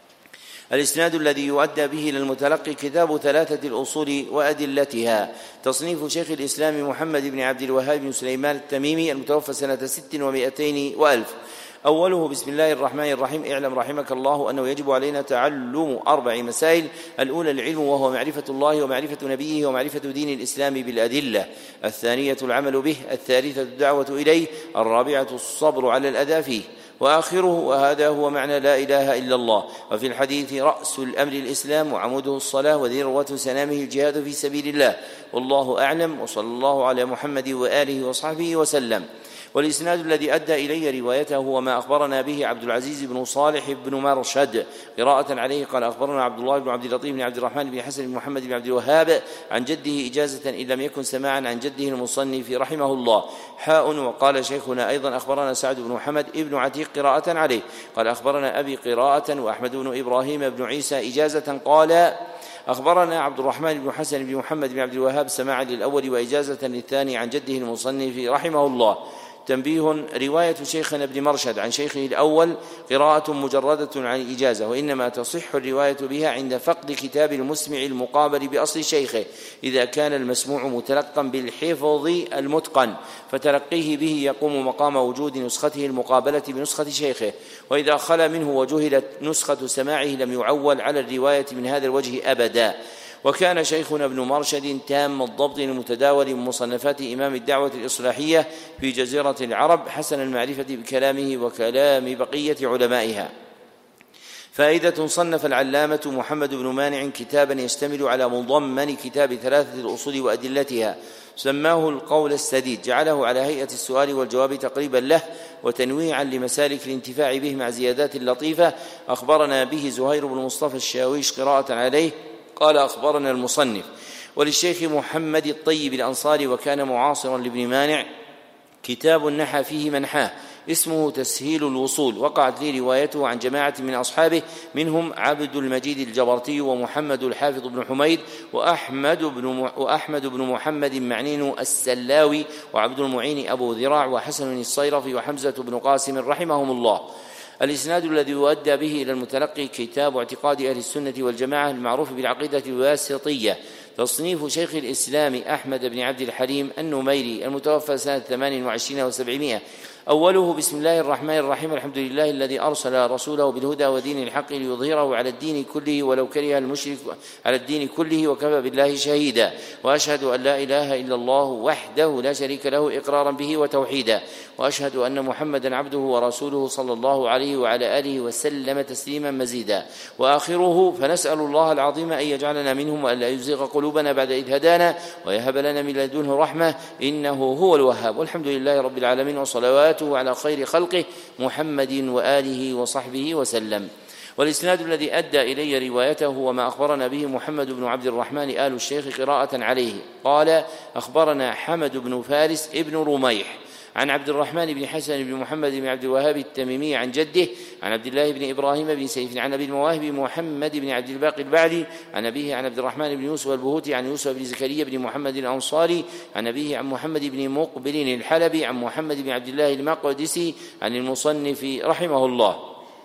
الإسناد الذي يؤدى به للمتلقي كتاب ثلاثة الأصول وأدلتها، تصنيف شيخ الإسلام محمد بن عبد الوهاب بن سليمان التميمي المتوفى سنة 600 وألف. أوله: بسم الله الرحمن الرحيم. اعلم رحمك الله أنه يجب علينا تعلم 4 مسائل: الأولى العلم وهو معرفة الله ومعرفة نبيه ومعرفة دين الإسلام بالأدلة، الثانية العمل به، الثالثة الدعوة إليه، الرابعة الصبر على الأذى فيه. وآخره: وهذا هو معنى لا إله إلا الله. وفي الحديث: رأس الأمر الإسلام وعموده الصلاة وذروة سنامه الجهاد في سبيل الله، والله أعلم. وصلى الله على محمد وآله وصحبه وسلم. والإسناد الذي أدى إلي روايته هو ما أخبرنا به عبد العزيز بن صالح بن مرشد قراءة عليه قال: أخبرنا عبد الله بن عبد اللطيف بن عبد الرحمن بن حسن بن محمد بن عبد الوهاب عن جده إجازة إن لم يكن سماعا عن جده المصنف رحمه الله. وقال شيخنا أيضا: أخبرنا سعد بن محمد ابن عتيق قراءة عليه قال: أخبرنا أبي قراءة وأحمد بن إبراهيم بن عيسى إجازة قال: أخبرنا عبد الرحمن بن حسن بن محمد بن عبد الوهاب سماعا للأول وإجازة للثاني عن جده المصنف رحمه الله. تنبيه: رواية شيخنا ابن مرشد عن شيخه الأول قراءة مجردة عن الإجازة، وإنما تصح الرواية بها عند فقد كتاب المسمع المقابل بأصل شيخه، إذا كان المسموع متلقا بالحفظ المتقن، فتلقيه به يقوم مقام وجود نسخته المقابلة بنسخة شيخه، وإذا خلا منه وجهلت نسخة سماعه لم يعول على الرواية من هذا الوجه أبدا. وكان شيخنا ابن مرشد تام الضبط المتداول من مصنفات إمام الدعوة الإصلاحية في جزيرة العرب حسن المعرفة بكلامه وكلام بقية علمائها. فائدة: صنف العلامة محمد بن مانع كتابا يشتمل على مضمن كتاب ثلاثة الأصول وأدلتها، سماه القول السديد، جعله على هيئة السؤال والجواب تقريبا له وتنويعا لمسالك الانتفاع به مع زيادات لطيفة. أخبرنا به زهير بن مصطفى الشاويش قراءة عليه قال: أخبرنا المصنف. وللشيخ محمد الطيب الأنصاري وكان معاصرا لابن مانع كتاب نحى فيه منحاه اسمه تسهيل الوصول، وقعت لي روايته عن جماعة من أصحابه منهم عبد المجيد الجبرتي ومحمد الحافظ بن حميد وأحمد بن محمد معنين السلاوي وعبد المعين أبو ذراع وحسن الصيرفي وحمزة بن قاسم رحمهم الله. الإسناد الذي يؤدى به إلى المتلقي كتاب اعتقاد أهل السنة والجماعة المعروف بالعقيدة الواسطية، تصنيف شيخ الإسلام أحمد بن عبد الحليم النميري المتوفى سنة 28 و700. أوله: بسم الله الرحمن الرحيم. الحمد لله الذي أرسل رسوله بالهدى ودين الحق ليظهره على الدين كله ولو كره المشرك على الدين كله، وكفى بالله شهيدا. وأشهد أن لا إله إلا الله وحده لا شريك له إقرارا به وتوحيدا، وأشهد أن محمدا عبده ورسوله صلى الله عليه وعلى آله وسلم تسليما مزيدا. وآخره: فنسأل الله العظيم أن يجعلنا منهم وأن لا يزيغ قلوبنا بعد إذ هدانا ويهب لنا من لدنه رحمة إنه هو الوهاب. والحمد لله رب العالمين، وصلوات صلواته على خير خلقه محمد وآله وصحبه وسلم. والإسناد الذي أدى إلي روايته هو ما أخبرنا به محمد بن عبد الرحمن آل الشيخ قراءة عليه. قال: أخبرنا حمد بن فارس ابن رميح عن عبد الرحمن بن حسن بن محمد بن عبد الوهاب التميمي عن جده عن عبد الله بن إبراهيم بن سيف عن أبي المواهب محمد بن عبد الباقي البعلي عن أبيه عن عبد الرحمن بن يوسف البهوتي عن يوسف بن زكريا بن محمد الأنصاري عن أبيه عن محمد بن مقبل الحلبي عن محمد بن عبد الله المقدسي عن المصنف رحمه الله.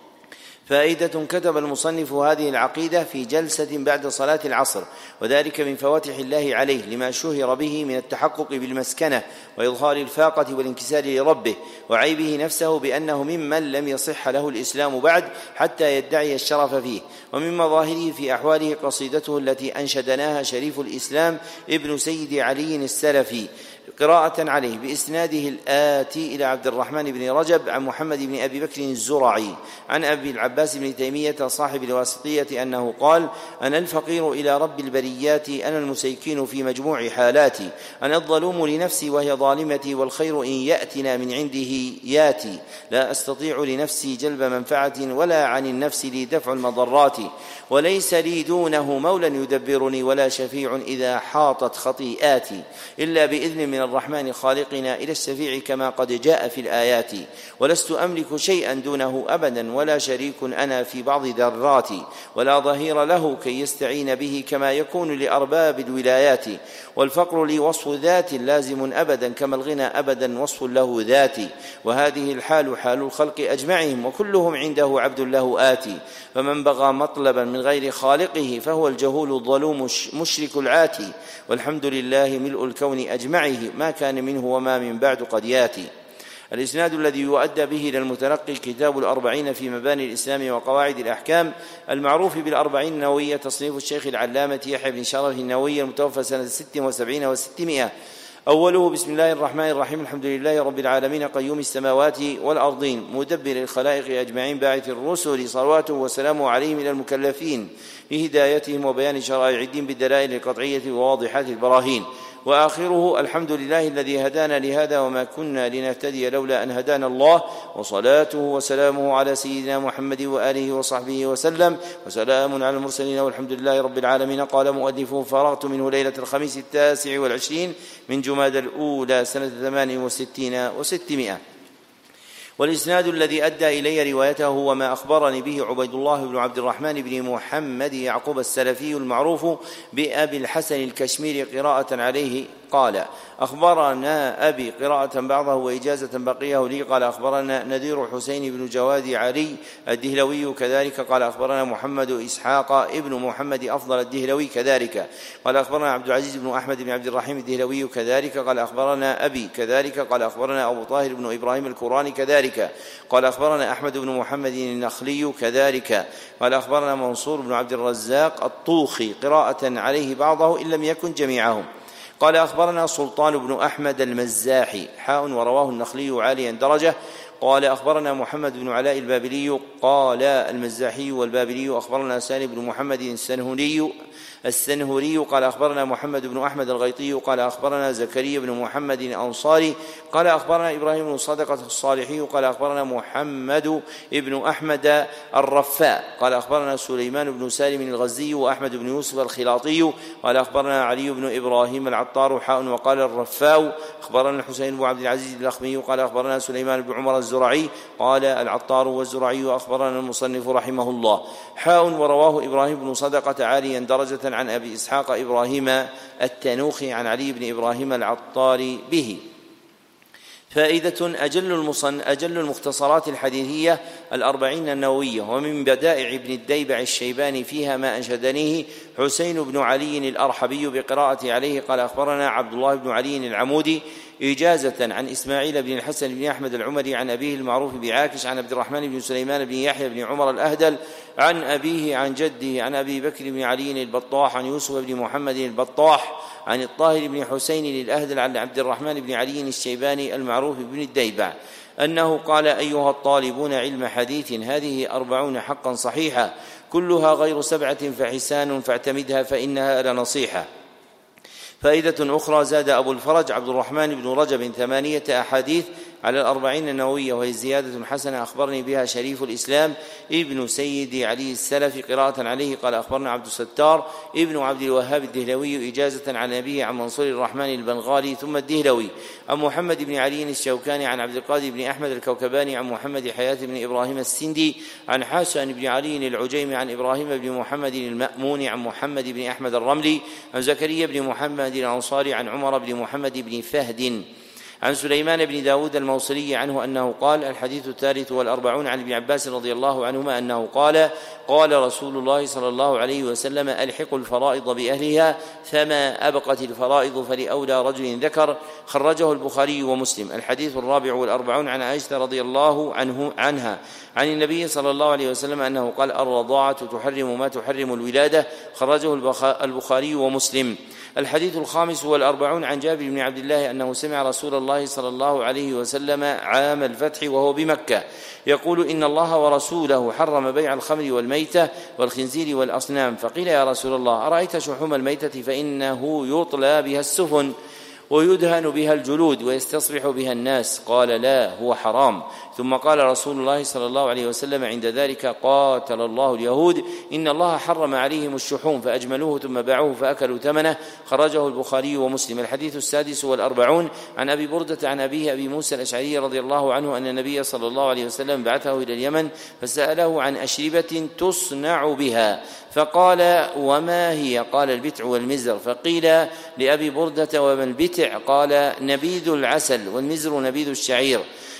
فائدة: كتب المصنف هذه العقيدة في جلسة بعد صلاة العصر، وذلك من فواتح الله عليه لما شهر به من التحقق بالمسكنة وإظهار الفاقة والانكسار لربه، وعيبه نفسه بأنه ممن لم يصح له الإسلام بعد حتى يدعي الشرف فيه. ومن مظاهره في أحواله قصيدته التي أنشدناها شريف الإسلام ابن سيد علي السلفي قراءة عليه بإسناده الآتي إلى عبد الرحمن بن رجب عن محمد بن أبي بكر الزرعي عن أبي العباس بن تيمية صاحب الواسطية أنه قال: أنا الفقير إلى رب البريات، أنا المسيكين في مجموع حالاتي، أنا الظلوم لنفسي وهي ظالمتي، والخير إن يأتنا من عنده ياتي، لا أستطيع لنفسي جلب منفعة ولا عن النفس لي دفع المضرات، وليس لي دونه مولى يدبرني ولا شفيع إذا حاطت خطيئاتي، إلا بإذن من الرحمن خالقنا إلى الشفيع كما قد جاء في الآيات، ولست أملك شيئا دونه أبدا ولا شريك أنا في بعض ذراتي، ولا ظهير له كي يستعين به كما يكون لأرباب الولايات، والفقر لي وصف ذات لازم أبدا كما الغنى أبدا وصف له ذاتي، وهذه الحال حال الخلق أجمعهم وكلهم عنده عبد له آتي، فمن بغى مطلبا من غير خالقه فهو الجهول الظلوم مشرك العاتي، والحمد لله ملء الكون أجمعه ما كان منه وما من بعد قد ياتي. الإسناد الذي يؤدى به إلى المتلقي كتاب الأربعين في مباني الإسلام وقواعد الأحكام المعروف بالأربعين النووية، تصنيف الشيخ العلامة يحيى بن شرف النووي المتوفى سنة 76 و600. أوله: بسم الله الرحمن الرحيم، الحمد لله رب العالمين قيوم السماوات والأرضين مدبر الخلائق أجمعين باعث الرسل صلواته وسلامه عليهم إلى المكلفين لهدايتهم وبيان شرائع الدين بالدلائل القطعية وواضحات البراهين. وآخره: الحمد لله الذي هدانا لهذا وما كنا لنهتدي لولا أن هدانا الله، وصلاته وسلامه على سيدنا محمد وآله وصحبه وسلم، وسلام على المرسلين والحمد لله رب العالمين. قال مؤلفه: فرغت منه ليلة الخميس 29 من جمادى الأولى سنة 68 و600. والإسناد الذي أدى إلي روايته هو ما أخبرني به عبيد الله بن عبد الرحمن بن محمد يعقوب السلفي المعروف بأبي الحسن الكشميري قراءة عليه. قال: أخبرنا أبي قراءة بعضه وإجازة بقيه لي. قال: أخبرنا نذير حسين بن جواد علي الدهلوي كذلك. قال: أخبرنا محمد إسحاق ابن محمد أفضل الدهلوي كذلك. قال: أخبرنا عبد العزيز بن أحمد بن عبد الرحيم الدهلوي كذلك. قال: أخبرنا أبي كذلك. قال: أخبرنا أبو طاهر بن إبراهيم الكوراني كذلك. قال: أخبرنا أحمد بن محمد النخلي كذلك. قال: أخبرنا منصور بن عبد الرزاق الطوخي قراءة عليه بعضه إن لم يكن جميعهم. قال: أخبرنا سلطان بن أحمد المزاحي ورواه النخلي عاليا درجة. قال: أخبرنا محمد بن علاء البابلي. قال المزاحي والبابلي: أخبرنا سالم بن محمد السنهوري. قال: أخبرنا محمد بن أحمد الغيطي. قال: أخبرنا زكريا بن محمد الأنصاري. قال: أخبرنا إبراهيم بن صدقة الصالحي. قال: أخبرنا محمد بن أحمد الرفاء. قال: أخبرنا سليمان بن سالم الغزي وأحمد بن يوسف الخلاطي. قال: أخبرنا علي بن إبراهيم العطار وقال الرفاء: أخبرنا الحسين بن عبد العزيز الأخمي. قال: أخبرنا سليمان بن عمر الزرعي. قال العطار والزرعي: أخبرنا المصنف رحمه الله ورواه إبراهيم بن صدقة عاليا درجة عن أبي إسحاق إبراهيم التنوخي عن علي بن إبراهيم العطار به. فائدة: أجل المختصرات الحديثية الأربعين النووية، ومن بدائع ابن الديبع الشيباني فيها ما أنشدنيه حسين بن علي الأرحبي بقراءة عليه. قال: أخبرنا عبد الله بن علي العمودي إجازة عن إسماعيل بن الحسن بن أحمد العمري عن أبيه المعروف بعاكش عن عبد الرحمن بن سليمان بن يحيى بن عمر الأهدل عن أبيه عن جده عن أبي بكر بن علي البطاح عن يوسف بن محمد البطاح عن الطاهر بن حسين الأهدل عن عبد الرحمن بن علي الشيباني المعروف بن الديبع أنه قال: أيها الطالبون علم حديث، هذه 40 حقا صحيحة كلها غير 7 فحسان فاعتمدها فإنها لنصيحة. فائدة أخرى: زاد أبو الفرج عبد الرحمن بن رجب 8 أحاديث على الأربعين النووية، وهي زيادة حسنة أخبرني بها شريف الإسلام ابن سيد علي السلفي قراءة عليه قال أخبرنا عبد الستار ابن عبد الوهاب الدهلوي إجازة على نبيه عن منصور الرحمن البنغالي ثم الدهلوي، عن محمد بن علي الشوكاني عن عبد القادر بن أحمد الكوكباني عن محمد حياة بن إبراهيم السندي عن حسن بن علي العجيمي عن إبراهيم بن محمد المأمون عن محمد بن أحمد الرملي عن زكريا بن محمد الأنصاري عن عمر بن محمد بن فهد عن سليمان بن داود الموصلي عنه أنه قال: الحديث الثالث والأربعون عن ابن عباس رضي الله عنهما أنه قال: قال رسول الله صلى الله عليه وسلم: ألحقوا الفرائض بأهلها، فما أبقت الفرائض فلأولى رجل ذكر. خرجه البخاري ومسلم. الحديث الرابع والأربعون عن عائشة رضي الله عنها عن النبي صلى الله عليه وسلم أنه قال: الرضاعة تحرم ما تحرم الولادة. خرجه البخاري ومسلم. الحديث الخامس والأربعون عن جابر بن عبد الله أنه سمع رسول الله صلى الله عليه وسلم عام الفتح وهو بمكة يقول: إن الله ورسوله حرم بيع الخمر والميتة والخنزير والأصنام. فقيل: يا رسول الله، أرأيت شحوم الميتة فإنه يطلى بها السفن ويدهن بها الجلود ويستصبح بها الناس. قال: لا، هو حرام. ثم قال رسول الله صلى الله عليه وسلم عند ذلك: قاتل الله اليهود، إن الله حرم عليهم الشحوم فأجملوه ثم باعوه فأكلوا ثمنه. خرجه البخاري ومسلم. الحديث السادس والأربعون عن أبي بردة عن أبيه أبي موسى الأشعري رضي الله عنه أن النبي صلى الله عليه وسلم بعثه إلى اليمن فسأله عن أشربة تصنع بها، فقال: وما هي؟ قال: البتع والمزر. فقيل لأبي بردة: وما البتع؟ قال: نبيذ العسل، والمزر نبيذ الشعير.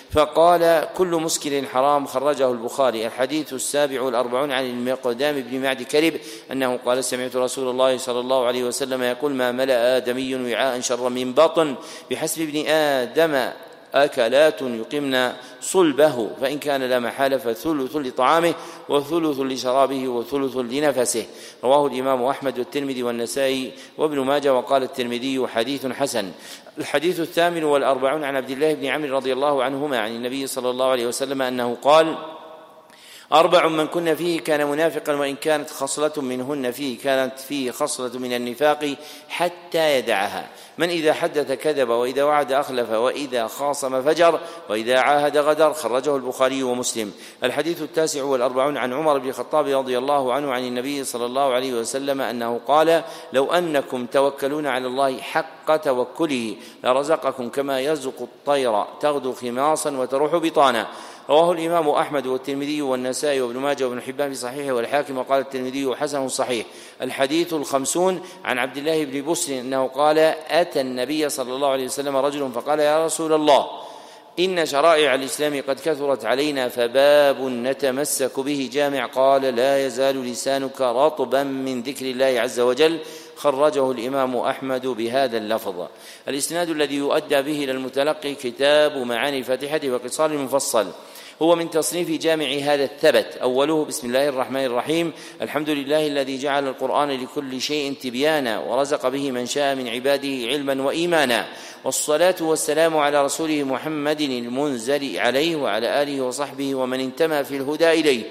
فقال: كل مسكر حرام. خرجه البخاري. الحديث السابع والأربعون عن المقدام بن معد كرب أنه قال: سمعت رسول الله صلى الله عليه وسلم يقول: ما ملأ آدمي وعاء شر من بطن، بحسب ابن آدم أكلات يقمن صلبه، فإن كان لا محالة فثلث لطعامه وثلث لشرابه وثلث لنفسه. رواه الإمام أحمد والترمذي والنسائي وابن ماجه، وقال الترمذي: حديث حسن. الحديث الثامن والأربعون عن عبد الله بن عمرو رضي الله عنهما عن النبي صلى الله عليه وسلم أنه قال: 4 من كن فيه كان منافقا، وإن كانت خصلة منهن فيه كانت فيه خصلة من النفاق حتى يدعها: من إذا حدث كذب، وإذا وعد أخلف، وإذا خاصم فجر، وإذا عاهد غدر. خرجه البخاري ومسلم. الحديث التاسع والأربعون عن عمر بن الخطاب رضي الله عنه عن النبي صلى الله عليه وسلم أنه قال: لو أنكم توكلون على الله حق توكله لرزقكم كما يرزق الطير تغدو خماصا وتروح بطانا. رواه الإمام أحمد والترمذي والنسائي وابن ماجه وابن حبان في صحيحه والحاكم، وقال الترمذي: حسن صحيح. الحديث الخمسون عن عبد الله بن بسر أنه قال: أتى النبي صلى الله عليه وسلم رجل فقال: يا رسول الله، إن شرائع الإسلام قد كثرت علينا، فباب نتمسك به جامع. قال: لا يزال لسانك رطبا من ذكر الله عز وجل. خرجه الإمام أحمد بهذا اللفظ. الإسناد الذي يؤدى به إلى المتلقي كتاب معاني الفاتحة وقصار المفصل، هو من تصنيف جامع هذا الثبت. أوله: بسم الله الرحمن الرحيم، الحمد لله الذي جعل القرآن لكل شيء تبيانا ورزق به من شاء من عباده علما وإيمانا، والصلاة والسلام على رسوله محمد المنزل عليه وعلى آله وصحبه ومن انتمى في الهدى إليه.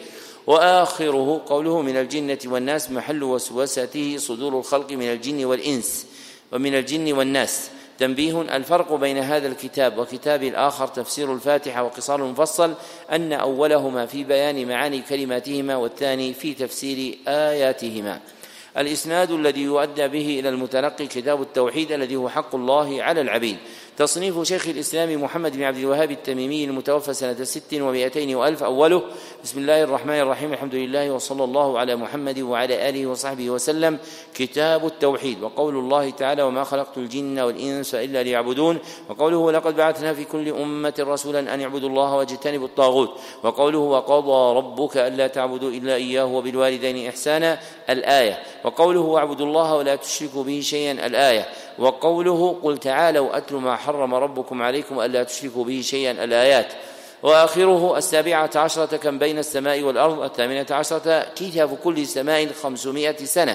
وآخره قوله: من الجنة والناس، محل وسوسته صدور الخلق من الجن والإنس ومن الجن والناس. تنبيه: الفرق بين هذا الكتاب وكتاب الآخر تفسير الفاتحة وقصار المفصل أن أولهما في بيان معاني كلماتهما والثاني في تفسير آياتهما. الإسناد الذي يؤدى به إلى المتلقي كتاب التوحيد الذي هو حق الله على العبيد. تصنيف شيخ الإسلام محمد بن عبد الوهاب التميمي المتوفى سنة 600 وألف. أوله: بسم الله الرحمن الرحيم، الحمد لله وصلى الله على محمد وعلى آله وصحبه وسلم. كتاب التوحيد. وقول الله تعالى: وما خلقت الجن والإنس إلا ليعبدون. وقوله: لقد بعثنا في كل أمة رسولا أن يعبدوا الله واجتنبوا الطاغوت. وقوله: وقضى ربك ألا تعبدوا إلا إياه وبالوالدين إحسانا. الآية. وقوله: واعبدوا الله ولا تشركوا به شيئا. الآية. وقوله: قل تعالوا أتل ما حرم ربكم عليكم ألا تشركوا به شيئا. الآيات. وآخره: 17 كم بين السماء والأرض. 18 كتاب كل سماء 500 سنة.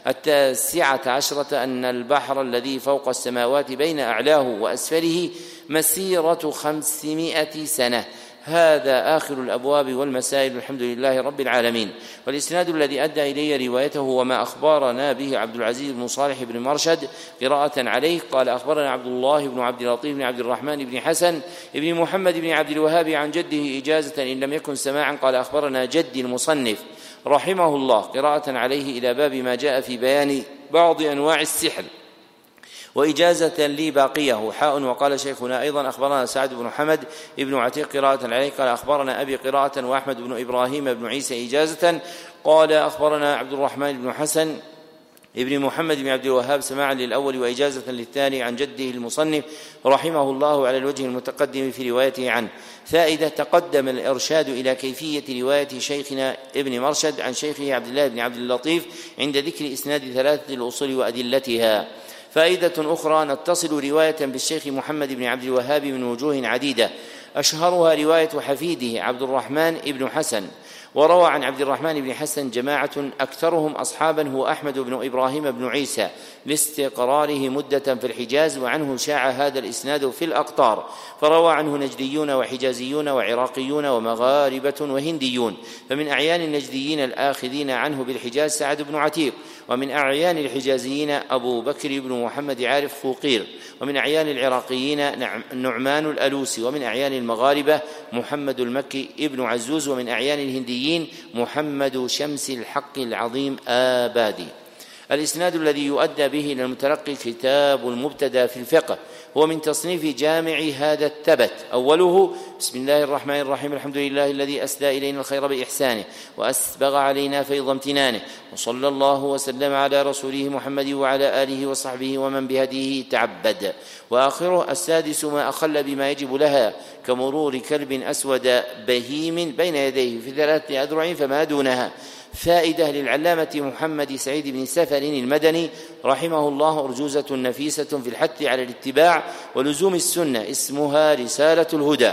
19 أن البحر الذي فوق السماوات بين أعلاه وأسفله مسيرة 500 سنة. هذا آخر الأبواب والمسائل، الحمد لله رب العالمين. والإسناد الذي أدى إلي روايته وما أخبرنا به عبد العزيز بن صالح بن مرشد قراءة عليه قال أخبرنا عبد الله بن عبد اللطيف بن عبد الرحمن بن حسن بن محمد بن عبد الوهاب عن جده إجازة إن لم يكن سماعا قال أخبرنا جدي المصنف رحمه الله قراءة عليه إلى باب ما جاء في بيان بعض أنواع السحر وإجازة لي باقيه حاء. وقال شيخنا أيضا أخبرنا سعد بن حمد ابن عتيق قراءة عليه قال أخبرنا أبي قراءة وأحمد بن إبراهيم بن عيسى إجازة قال أخبرنا عبد الرحمن بن حسن ابن محمد بن عبد الوهاب سماعا للأول وإجازة للثاني عن جده المصنف رحمه الله على الوجه المتقدم في روايته عنه. فائدة: تقدم الإرشاد إلى كيفية رواية شيخنا ابن مرشد عن شيخه عبد الله بن عبد اللطيف عند ذكر إسناد ثلاثة الأصول وأدلتها. فائدة أخرى: نتصل رواية بالشيخ محمد بن عبد الوهاب من وجوه عديدة، أشهرها رواية حفيده عبد الرحمن بن حسن. وروى عن عبد الرحمن بن حسن جماعة أكثرهم أصحابا هو أحمد بن إبراهيم بن عيسى لاستقراره مدة في الحجاز، وعنه شاع هذا الإسناد في الأقطار، فروى عنه نجديون وحجازيون وعراقيون ومغاربة وهنديون. فمن أعيان النجديين الآخذين عنه بالحجاز سعد بن عتيق، ومن أعيان الحجازيين أبو بكر بن محمد عارف خوقير، ومن أعيان العراقيين نعمان الألوسي، ومن أعيان المغاربة محمد المكي ابن عزوز، ومن أعيان الهنديين محمد شمس الحق العظيم آبادي. الإسناد الذي يؤدى به إلى المتلقي كتاب المبتدى في الفقه، هو من تصنيف جامع هذا التبت. أوله: بسم الله الرحمن الرحيم، الحمد لله الذي أسدى إلينا الخير بإحسانه وأسبغ علينا فيض امتنانه، وصلى الله وسلم على رسوله محمد وعلى آله وصحبه ومن بهديه تعبد. وآخره: السادس ما أخل بما يجب لها كمرور كلب أسود بهيم بين يديه في 3 أذرع فما دونها. فائدة: للعلامة محمد سعيد بن سفر المدني رحمه الله أرجوزة نفيسة في الحث على الاتباع ولزوم السنة، اسمها رسالة الهدى،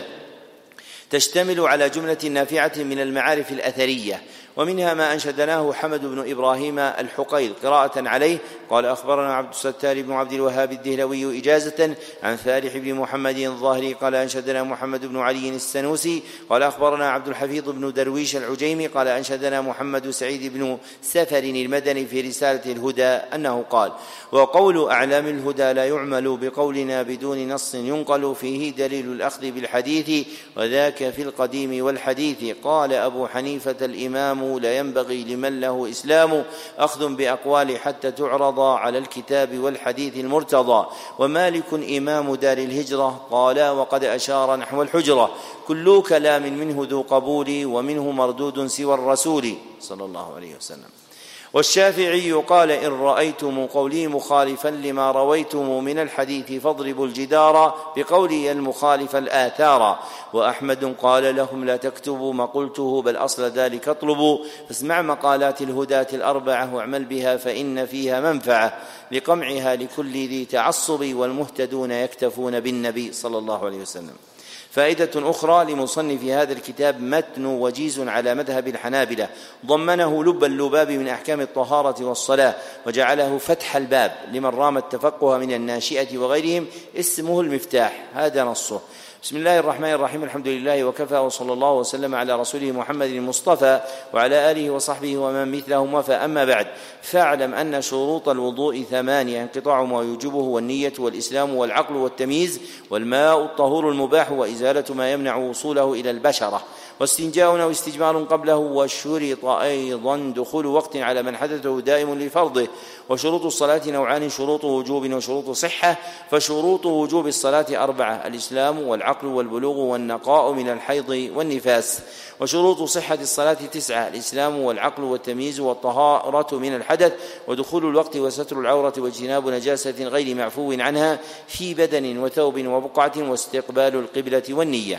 تشتمل على جملة نافعة من المعارف الأثرية، ومنها ما أنشدناه حمد بن إبراهيم الحقيل قراءة عليه قال أخبرنا عبد الستار بن عبد الوهاب الدهلوي إجازة عن فالح بن محمد الظاهري قال أنشدنا محمد بن علي السنوسي قال أخبرنا عبد الحفيظ بن درويش العجيمي قال أنشدنا محمد سعيد بن سفر المدني في رسالة الهدى أنه قال: وقول أعلام الهدى لا يعمل بقولنا بدون نص ينقل فيه دليل الأخذ بالحديث، وذاك في القديم والحديث. قال أبو حنيفة الإمام: لا ينبغي لمن له إسلام أخذ بأقوال حتى تعرض على الكتاب والحديث المرتضى. ومالك إمام دار الهجرة قال: وقد أشار نحو الحجرة كل كلام منه ذو قبول ومنه مردود سوى الرسول صلى الله عليه وسلم. والشافعي قال: إن رأيتم قولي مخالفا لما رويتم من الحديث فاضربوا الجدار بقولي المخالف الآثار. وأحمد قال لهم: لا تكتبوا ما قلته بل أصل ذلك اطلبوا، فاسمع مقالات الهداة الأربعة واعمل بها فإن فيها منفعة لقمعها لكل ذي تعصب، والمهتدون يكتفون بالنبي صلى الله عليه وسلم. فائدة أخرى: لمصنف هذا الكتاب متن وجيز على مذهب الحنابلة ضمنه لب اللباب من أحكام الطهارة والصلاة، وجعله فتح الباب لمن رام التفقه من الناشئة وغيرهم، اسمه المفتاح. هذا نصه. بسم الله الرحمن الرحيم، الحمد لله وكفى، وصلى الله وسلم على رسوله محمد المصطفى وعلى آله وصحبه ومن مثلهم وفى. أما بعد، فاعلم أن شروط الوضوء 8: انقطاع ما يوجبه، والنية، والإسلام، والعقل، والتمييز، والماء الطهور المباح، وإزالة ما يمنع وصوله إلى البشرة، واستنجاء أو استجمار قبله. وشرط أيضا دخول وقت على من حدثه دائم لفرضه. وشروط الصلاة نوعان: شروط وجوب وشروط صحة. فشروط وجوب الصلاة 4: الإسلام والعقل والبلوغ والنقاء من الحيض والنفاس. وشروط صحة الصلاة 9: الإسلام والعقل والتمييز والطهارة من الحدث، ودخول الوقت، وستر العورة، واجتناب نجاسة غير معفو عنها في بدن وثوب وبقعة، واستقبال القبلة والنية.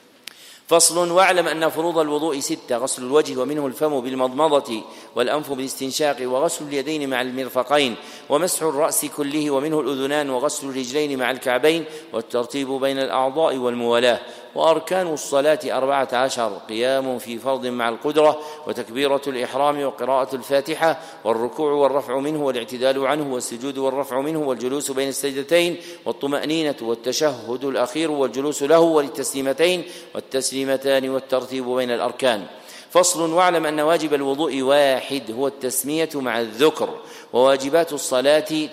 فصل: واعلم أن فروض الوضوء 6: غسل الوجه ومنه الفم بالمضمضة والأنف بالاستنشاق، وغسل اليدين مع المرفقين، ومسح الرأس كله ومنه الأذنان، وغسل الرجلين مع الكعبين، والترتيب بين الأعضاء والموالاة. وأركان الصلاة 14: قيام في فرض مع القدرة، وتكبيرة الإحرام، وقراءة الفاتحة، والركوع والرفع منه، والاعتدال عنه، والسجود والرفع منه، والجلوس بين السجدتين، والطمأنينة، والتشهد الأخير والجلوس له، والتسليمتين والتسليمتان، والترتيب بين الأركان. فصل: واعلم أن واجب الوضوء واحد، هو التسمية مع الذكر. وواجبات الصلاة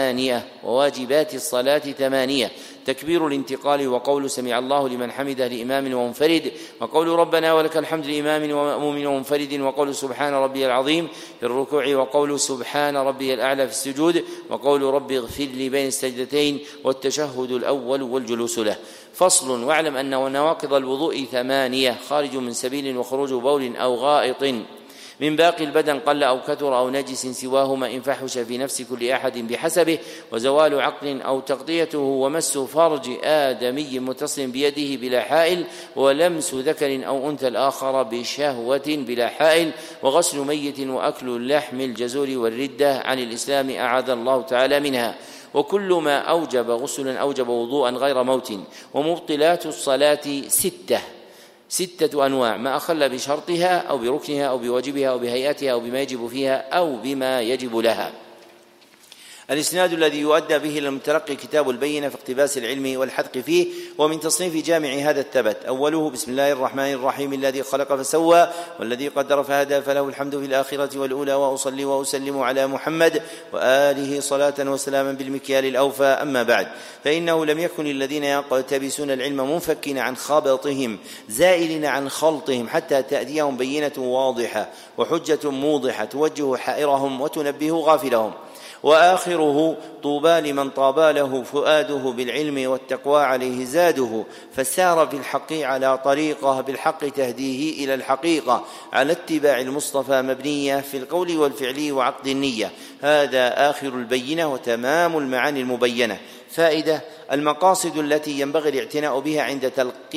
8: تكبير الانتقال، وقول سمع الله لمن حمده لإمام ومنفرد، وقول ربنا ولك الحمد لإمام ومأموم ومنفرد، وقول سبحان ربي العظيم في الركوع، وقول سبحان ربي الأعلى في السجود، وقول رب اغفر لي بين السجدتين، والتشهد الأول والجلوس له. فصل: واعلم أن نواقض الوضوء 8: خارج من سبيل، وخروج بول أو غائط من باقي البدن قل أو كثر، أو نجس سواهما إن فحش في نفس كل أحد بحسبه، وزوال عقل أو تغطيته، ومس فرج آدمي متصل بيده بلا حائل، ولمس ذكر أو أنثى الآخر بشهوة بلا حائل، وغسل ميت، وأكل لحم الجزور، والردة عن الإسلام أعاذ الله تعالى منها. وكل ما أوجب غسلا أوجب وضوءا غير موت. ومبطلات الصلاة 6 أنواع: ما أخل بشرطها أو بركنها أو بواجبها أو بهيئتها أو بما يجب فيها أو بما يجب لها. الإسناد الذي يؤدى به للمتلقي كتاب البينة في اقتباس العلم والحدق فيه، ومن تصنيف جامع هذا الثبت: أوله بسم الله الرحمن الرحيم الذي خلق فسوى والذي قدر فهدى فله الحمد في الآخرة والأولى، وأصلي وأسلم على محمد وآله صلاة وسلاما بالمكيال الأوفى. أما بعد، فإنه لم يكن الذين يقتبسون العلم منفكين عن خبطهم زائلين عن خلطهم حتى تأتيهم بينة واضحة وحجة موضحة توجه حائرهم وتنبه غافلهم. وآخره: طوبى لمن طابى له فؤاده بالعلم والتقوى عليه زاده، فسار في الحق على طريقه بالحق تهديه إلى الحقيقة، على اتباع المصطفى مبنية في القول والفعل وعقد النية. هذا آخر البينة وتمام المعاني المبينة. فائدة: المقاصد التي ينبغي الاعتناء بها عند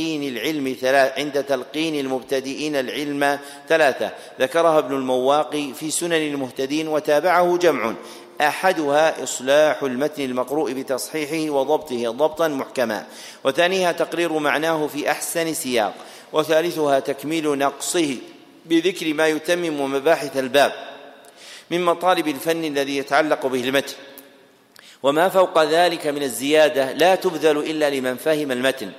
تلقين المبتدئين العلم 3 ذكرها ابن المواقي في سنن المهتدين وتابعه جمع: أحدها إصلاح المتن المقروء بتصحيحه وضبطه ضبطا محكما، وثانيها تقرير معناه في أحسن سياق، وثالثها تكميل نقصه بذكر ما يتمم مباحث الباب من مطالب الفن الذي يتعلق به المتن، وما فوق ذلك من الزيادة لا تبذل إلا لمن فهم المتن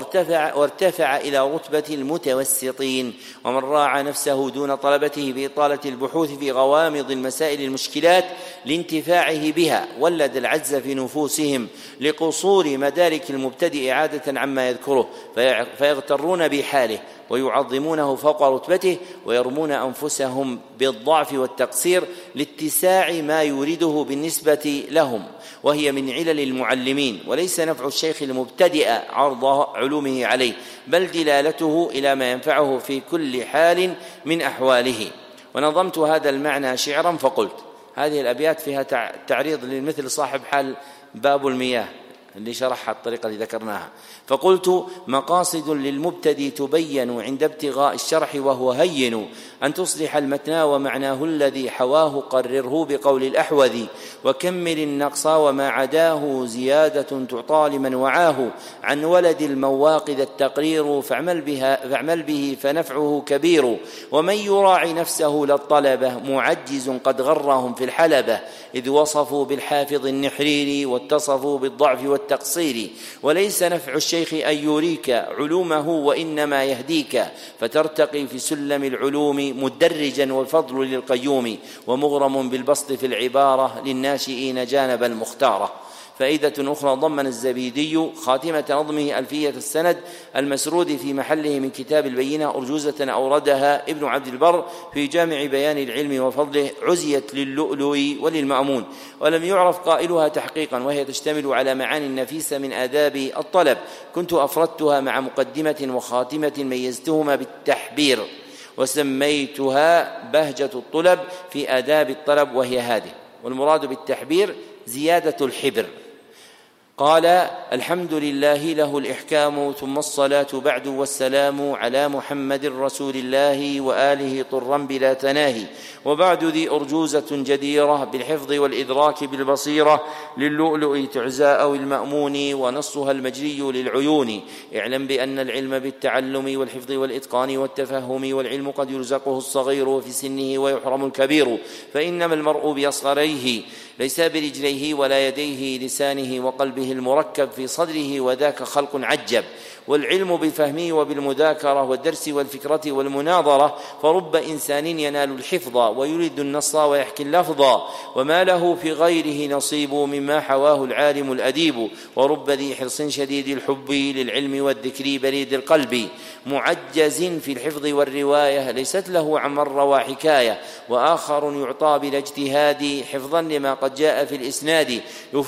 وارتفع إلى رتبة المتوسطين، ومن راعى نفسه دون طلبته بإطالة البحوث في غوامض المسائل المشكلات لانتفاعه بها، ولد العجز في نفوسهم لقصور مدارك المبتدئ عادة عما يذكره، فيغترون بحاله ويعظمونه فوق رتبته، ويرمون أنفسهم بالضعف والتقصير لاتساع ما يريده بالنسبة لهم، وهي من علل المعلمين. وليس نفع الشيخ المبتدئ عرض علومه عليه، بل دلالته إلى ما ينفعه في كل حال من أحواله. ونظمت هذا المعنى شعرا فقلت: هذه الأبيات فيها تعريض للمثل صاحب حال باب المياه اللي شرحها الطريقة اللي ذكرناها. فقلت: مقاصد للمبتدئ تبين عند ابتغاء الشرح، وهو هين أن تصلح المتن ومعناه الذي حواه، قرره بقول الأحوذي، وكمل النقص وما عداه زيادة تعطى لمن وعاه، عن ولد المواقذ التقرير، فاعمل به فنفعه كبير، ومن يراعي نفسه للطلبة معجز قد غرهم في الحلبة، إذ وصفوا بالحافظ النحرير واتصفوا بالضعف والتقصير. وليس نفع الشيخ أن يريك علومه، وإنما يهديك فترتقي في سلم العلوم مدرجا، والفضل للقيوم، ومغرم بالبسط في العبارة للناشئين جانب المختارة. فائدة أخرى: ضمن الزبيدي خاتمة نظمه ألفية السند المسرود في محله من كتاب البينة أرجوزة أوردها ابن عبد البر في جامع بيان العلم وفضله، عزيت للؤلؤ وللمأمون، ولم يعرف قائلها تحقيقا، وهي تشتمل على معاني نفيسة من آداب الطلب، كنت أفردتها مع مقدمة وخاتمة ميزتهما بالتحبير، وسميتها بهجة الطلب في آداب الطلب، وهي هذه. والمراد بالتحبير زيادة الحبر. قال: الحمد لله له الإحكام، ثم الصلاة بعد والسلام على محمد رسول الله وآله طرا بلا تناهي. وبعد ذي أرجوزة جديرة بالحفظ والإدراك بالبصيرة للؤلؤ تعزاء أو المأمون، ونصها المجري للعيون. اعلم بأن العلم بالتعلم والحفظ والإتقان والتفهم، والعلم قد يرزقه الصغير في سنه ويحرم الكبير، فإنما المرء بأصغريه ليس برجليه ولا يديه، لسانه وقلبه المركب في صدره، وذاك خلق عجب. والعلم بالفهم وبالمذاكرة والدرس والفكرة والمناظرة، فرب إنسان ينال الحفظ ويريد النص ويحكي اللفظ، وما له في غيره نصيب مما حواه العالم الأديب. ورب ذي حرص شديد الحب للعلم والذكر بريد القلب، معجز في الحفظ والرواية ليست له عن روى حكاية. وآخر يعطى بلا اجتهاد حفظا لما قد جاء في الإسناد،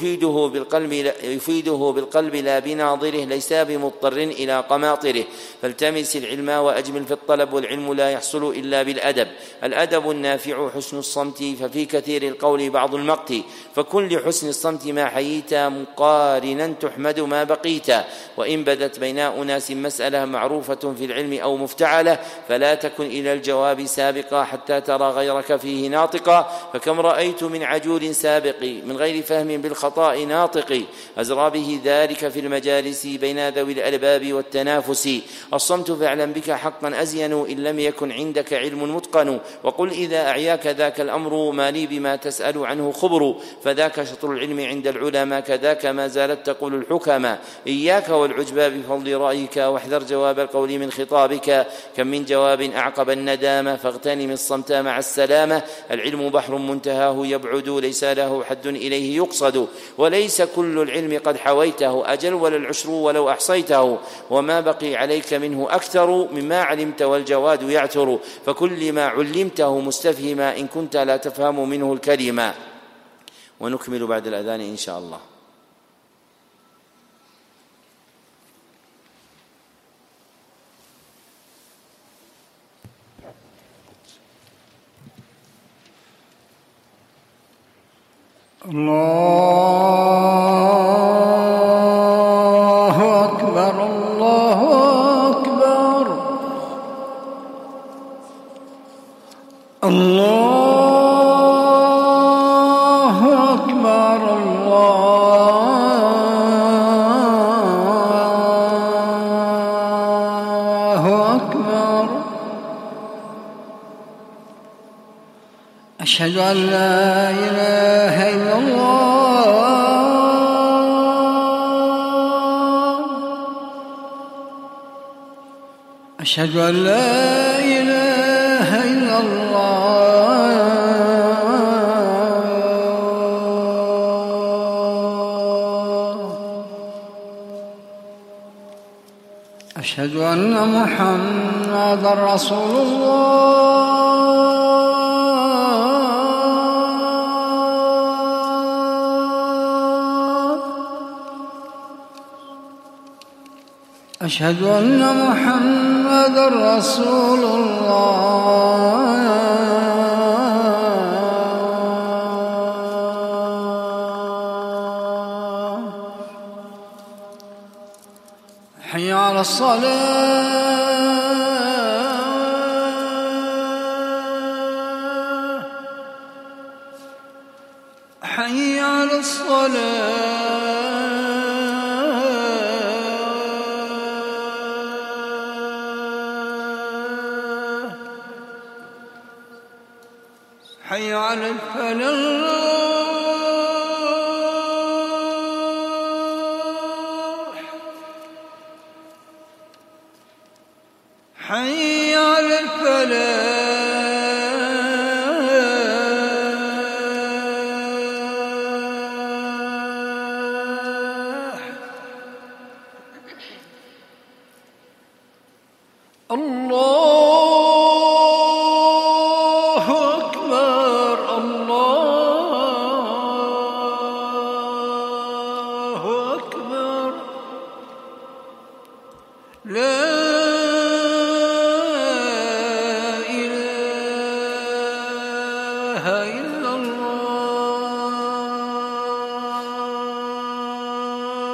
يفيده بالقلب لا بناظره، ليس بمضطر إلى قماطره. فالتمس العلم وأجمل في الطلب، والعلم لا يحصل إلا بالأدب. الأدب النافع حسن الصمت، ففي كثير القول بعض المقت. فكن لحسن الصمت ما حييت، مقارنا تحمد ما بقيت. وإن بدت بين أناس مسألة معروفة في العلم أو مفتعلة، فلا تكن إلى الجواب سابقا حتى ترى غيرك فيه ناطقا. فكم رأيت من عجول سابق من غير فهم بالخطأ ناطق، أزرى به ذلك في المجالس بين ذوي الألباب والتنافس. الصمت فاعلم بك حقا أزين، إن لم يكن عندك علم متقن. وقل إذا أعياك ذاك الأمر، ما لي بما تسأل عنه خبر. فذاك شطر العلم عند العلماء، كذاك ما زالت تقول الحكماء. إياك والعجب بفضل رأيك، واحذر جواب القول من خطابك. كم من جواب أعقب الندامة، فاغتنم الصمت مع السلامة. العلم بحر منتهاه يبعد، ليس له حد إليه يقصد. وليس كل العلم قد حويته أجل، ولا العشر ولو أحصيته. وما بقي عليك منه أكثر مما علمت، والجواد يعثر. فكل ما علمته مستفهما، إن كنت لا تفهم منه الكلمة. ونكمل بعد الأذان إن شاء الله. الله أكبر الله أكبر الله أكبر الله أكبر. أشهد أن لا إله إلا الله، أشهد أن لا إله إلا الله، أشهد أن محمدًا رسول الله، أشهد أن محمدًا رسول الله. حي على الصلاة، حي على الصلاة، حي على الفلاح، حي على الفلاح. الله أكبر الله أكبر. لا إله إلا الله.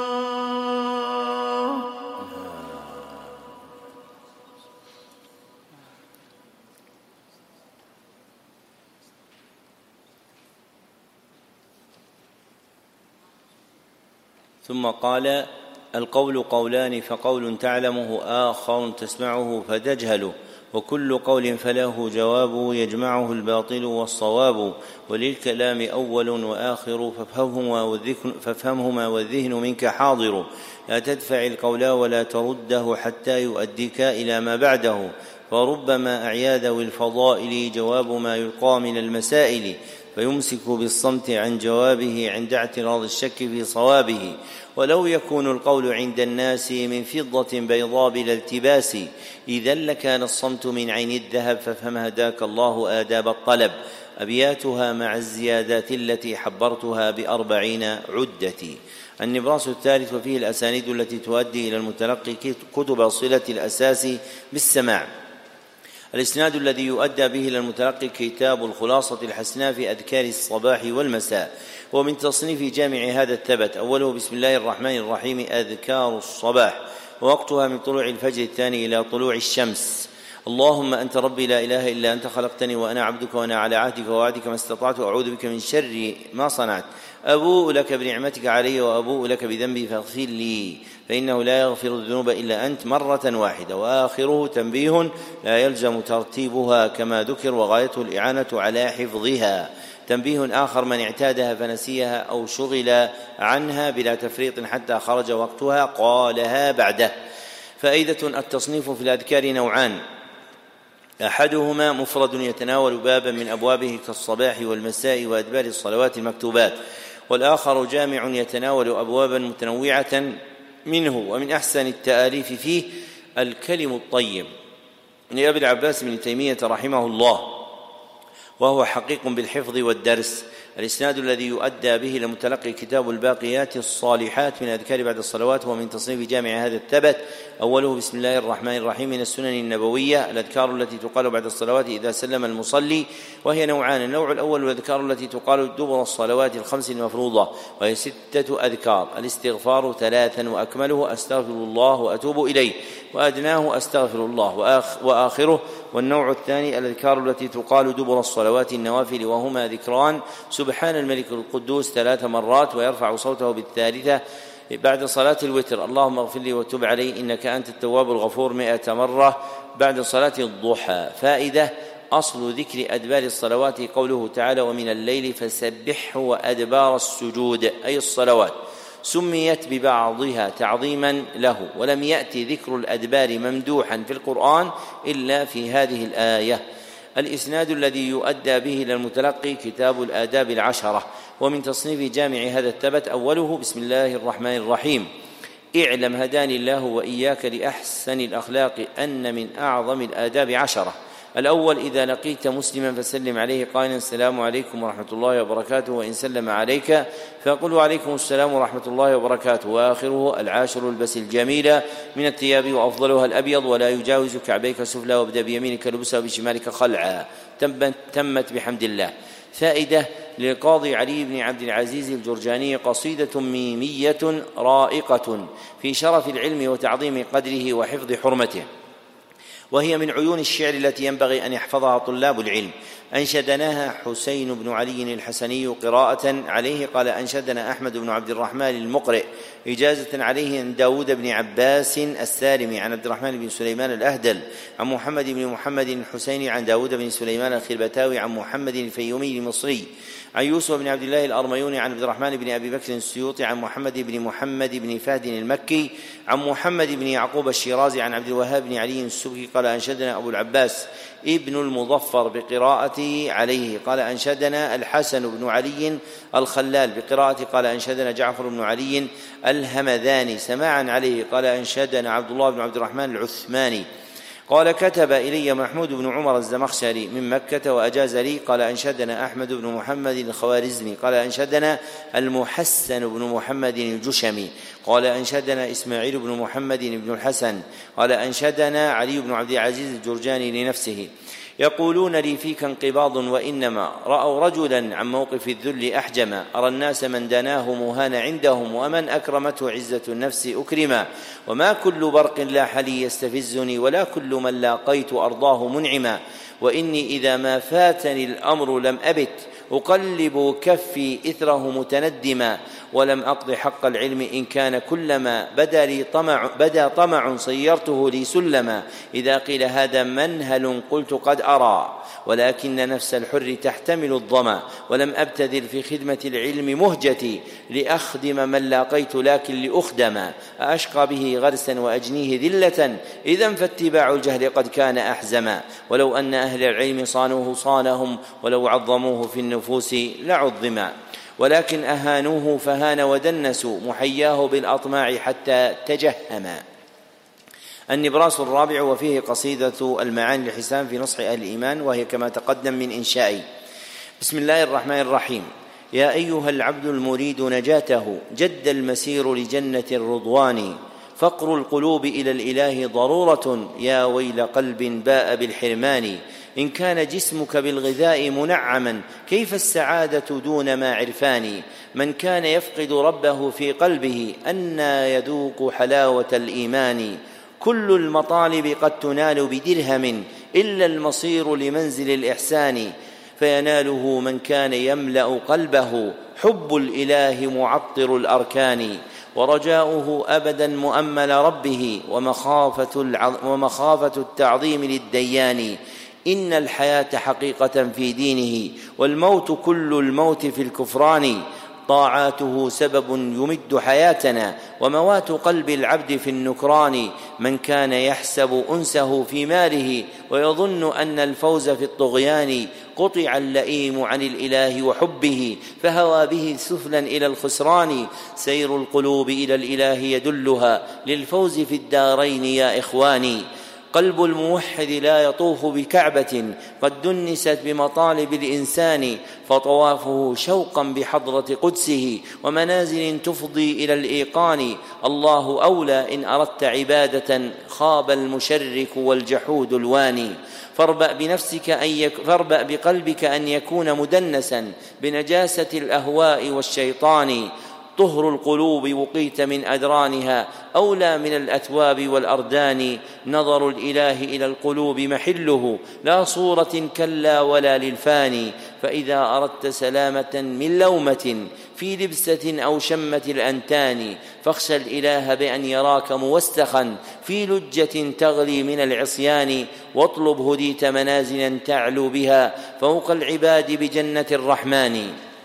ثم قال: القول قولان، فقول تعلمه آخر تسمعه فتجهله، وكل قول فله جواب يجمعه الباطل والصواب، وللكلام أول وآخر فافهمهما والذهن منك حاضر، لا تدفع القول ولا ترده حتى يؤديك إلى ما بعده، فربما أعيا ذوي الفضائل جواب ما يلقى من المسائل، فيمسك بالصمت عن جوابه عند اعتراض الشك في صوابه. ولو يكون القول عند الناس من فضة بيضاء بلا التباس، إذا لكان الصمت من عين الذهب، فافهم هداك الله آداب الطلب. أبياتها مع الزيادات التي حبرتها ب40 عدتي. النبراس الثالث، وفيه الأسانيد التي تؤدي إلى المتلقي كتب صلة الأساس بالسماع. الإسناد الذي يؤدى به إلى المتلقي كتاب الخلاصة الحسناء في أذكار الصباح والمساء، ومن تصنيف جامع هذا الثبت. أوله: بسم الله الرحمن الرحيم، أذكار الصباح، ووقتها من طلوع الفجر الثاني إلى طلوع الشمس. اللهم أنت ربي لا إله إلا أنت، خلقتني وأنا عبدك وأنا على عهدك ووعدك ما استطعت، وأعوذ بك من شر ما صنعت، أبوء لك بنعمتك علي وأبوء لك بذنبي فاغفر لي، فإنه لا يغفر الذنوب إلا أنت، مرة واحدة. وآخره تنبيه لا يلزم ترتيبها كما ذكر، وغايته الإعانة على حفظها. تنبيه آخر: من اعتادها فنسيها أو شغل عنها بلا تفريط حتى خرج وقتها قالها بعده. فائدة: التصنيف في الأذكار نوعان: أحدهما مفرد يتناول بابا من أبوابه كالصباح والمساء وأدبار الصلوات المكتوبات، والآخر جامع يتناول أبوابا متنوعة منه. ومن أحسن التآليف فيه الكلم الطيب لأبي العباس بن تيمية رحمه الله، وهو حقيق بالحفظ والدرس. الإسناد الذي يؤدى به لمتلقي كتاب الباقيات الصالحات من أذكار بعد الصلوات، ومن تصنيف جامع هذا الثبت. أوله: بسم الله الرحمن الرحيم، من السنن النبوية، الأذكار التي تقال بعد الصلوات إذا سلم المصلي، وهي نوعان: النوع الأول الأذكار التي تقال دبر الصلوات الخمس المفروضة، وهي 6 أذكار: الاستغفار 3، وأكمله أستغفر الله وأتوب إليه، وأدناه أستغفر الله وآخره. والنوع الثاني الأذكار التي تقال دبر الصلوات النوافل، وهما ذكران: سبحان الملك القدوس 3 مرات، ويرفع صوته بالثالثة بعد صلاة الوتر: اللهم اغفر لي وتب علي إنك أنت التواب الغفور 100 مرة بعد صلاة الضحى. فائدة: أصل ذكر أدبار الصلوات قوله تعالى: ومن الليل فسبحه وأدبار السجود، أي الصلوات، سميت ببعضها تعظيما له، ولم يأتي ذكر الأدبار ممدوحا في القرآن إلا في هذه الآية. الإسناد الذي يؤدى به إلى المتلقي كتاب الآداب العشرة، ومن تصنيف جامع هذا الثبت. أوله: بسم الله الرحمن الرحيم، اعلم هداني الله وإياك لأحسن الأخلاق أن من أعظم الآداب 10. الأول: إذا لقيت مسلما فسلم عليه قائلا: السلام عليكم ورحمة الله وبركاته، وإن سلم عليك فقل: وعليكم السلام ورحمة الله وبركاته. وآخره: العاشر: البس الجميل من الثياب وأفضلها الأبيض، ولا يجاوز كعبيك سفلى، وابدأ بيمينك لبسها وبشمالك خلعا. تمت بحمد الله. فائدة: للقاضي علي بن عبد العزيز الجرجاني قصيدة ميمية رائقة في شرف العلم وتعظيم قدره وحفظ حرمته، وهي من عيون الشعر التي ينبغي أن يحفظها طلاب العلم. أنشدناها حسين بن علي الحسني قراءة عليه، قال: أنشدنا أحمد بن عبد الرحمن المقرئ إجازة عليه عن داود بن عباس السالمي عن عبد الرحمن بن سليمان الأهدل عن محمد بن محمد الحسيني عن داود بن سليمان الخربتاوي عن محمد الفيومي المصري عن يوسف بن عبد الله الأرميوني عن عبد الرحمن بن أبي بكر السيوطي عن محمد بن فهد المكي عن محمد بن يعقوب الشيرازي عن عبد الوهاب بن علي السبكي قال: أنشدنا أبو العباس ابن المظفر بقراءته عليه، قال: أنشدنا الحسن بن علي الخلال بقراءته، قال: أنشدنا جعفر بن علي الهمذاني سماعا عليه، قال: أنشدنا عبد الله بن عبد الرحمن العثماني، قال: كتب إلي محمود بن عمر الزمخشري من مكة وأجاز لي، قال: أنشدنا أحمد بن محمد الخوارزمي، قال: أنشدنا المحسن بن محمد الجشمي، قال: أنشدنا إسماعيل بن محمد بن الحسن، قال: أنشدنا علي بن عبد العزيز الجرجاني لنفسه. يقولون لي فيك انقباض، وإنما رأوا رجلا عن موقف الذل أحجما، أرى الناس من دناه مهان عندهم، ومن أكرمته عزة النفس أكرما، وما كل برق لاح لي يستفزني، ولا كل من لاقيت أرضاه منعما، وإني إذا ما فاتني الأمر لم أبت، أقلب كفي إثره متندما، ولم أقض حق العلم إن كان كلما بدا طمع صيرته لي سلما. إذا قيل هذا منهل قلت قد أرى، ولكن نفس الحر تحتمل الظما. ولم أبتذل في خدمة العلم مهجتي لأخدم من لاقيت لكن لأخدم. أشقى به غرسا وأجنيه ذلة، إذا فاتباع الجهل قد كان أحزما. ولو أن أهل العلم صانوه صانهم، ولو عظموه في النفوس لعظما. ولكن أهانوه فهان ودنسوا، محياه بالأطماع حتى تجهما. النبراس الرابع، وفيه قصيدة المعاني الحسان في نصح أهل الإيمان، وهي كما تقدم من إنشائي. بسم الله الرحمن الرحيم. يا أيها العبد المريد نجاته، جد المسير لجنة الرضوان. فقر القلوب إلى الإله ضرورة، يا ويل قلب باء بالحرمان. إن كان جسمك بالغذاء منعما، كيف السعادة دون ما عرفان. من كان يفقد ربه في قلبه، أنى يذوق حلاوة الإيمان. كل المطالب قد تنال بدرهم، إلا المصير لمنزل الإحسان. فيناله من كان يملأ قلبه، حب الإله معطر الأركان. ورجاؤه أبدا مؤمل ربه، ومخافة التعظيم للديان. إن الحياة حقيقة في دينه، والموت كل الموت في الكفران. طاعاته سبب يمد حياتنا، وموات قلب العبد في النكران. من كان يحسب أنسه في ماله، ويظن أن الفوز في الطغيان. قطع اللئيم عن الإله وحبه، فهوى به سفلا إلى الخسران. سير القلوب إلى الإله يدلها، للفوز في الدارين يا إخواني. قلب الموحد لا يطوف بكعبة، قد دنست بمطالب الإنسان. فطوافه شوقا بحضرة قدسه، ومنازل تفضي إلى الإيقان. الله أولى إن أردت عبادة، خاب المشرك والجحود الواني. فاربأ بقلبك أن يكون مدنسا بنجاسة الأهواء والشيطان. طهر القلوب وقيت من أدرانها، أولى من الأثواب والأردان. نظر الإله إلى القلوب محله، لا صورة كلا ولا للفاني. فإذا أردت سلامة من لومة، في لبسة أو شمة الأنتان. فاخشى الإله بأن يراك موسخا، في لجة تغلي من العصيان. واطلب هديت منازلا تعلو بها، فوق العباد بجنة الرحمن.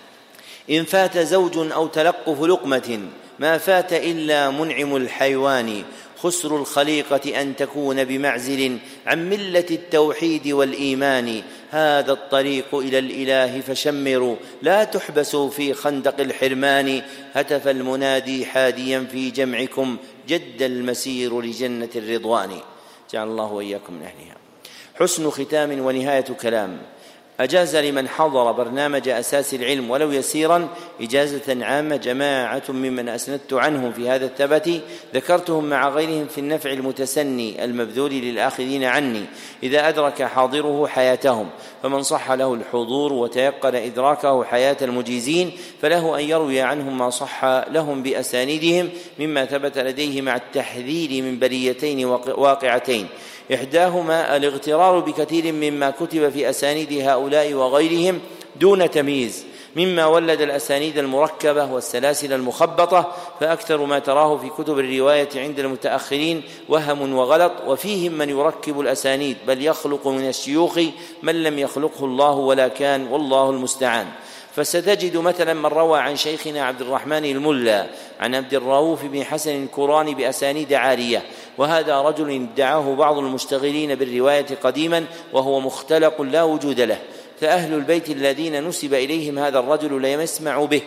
إن فات زوج أو تلقف لقمة، ما فات إلا منعم الحيوان. خسر الخليقة أن تكون بمعزل عن ملة التوحيد والإيمان. هذا الطريق إلى الإله فشمروا، لا تحبسوا في خندق الحرمان. هتف المنادي حاديا في جمعكم، جد المسير لجنة الرضوان. جعل الله وإياكم من أهلها. حسن ختام ونهاية كلام. أجاز لمن حضر برنامج أساس العلم ولو يسيرا إجازة عامة جماعة ممن أسندت عنهم في هذا الثبت، ذكرتهم مع غيرهم في النفع المتسني المبذول للآخذين عني، إذا أدرك حاضره حياتهم. فمن صح له الحضور وتيقن إدراكه حياة المجيزين، فله أن يروي عنهم ما صح لهم بأسانيدهم مما ثبت لديه، مع التحذير من بليتين واقعتين. إحداهما الاغترار بكثير مما كتب في أسانيد هؤلاء وغيرهم دون تمييز، مما ولد الأسانيد المركبة والسلاسل المخبطة. فأكثر ما تراه في كتب الرواية عند المتأخرين وهم وغلط، وفيهم من يركب الأسانيد، بل يخلق من الشيوخ من لم يخلقه الله ولا كان، والله المستعان. فستجد مثلا من روى عن شيخنا عبد الرحمن الملا عن عبد الرؤوف بن حسن الكراني بأسانيد عارية، وهذا رجل ادعاه بعض المشتغلين بالرواية قديما، وهو مختلق لا وجود له. فأهل البيت الذين نسب إليهم هذا الرجل لا يسمع به،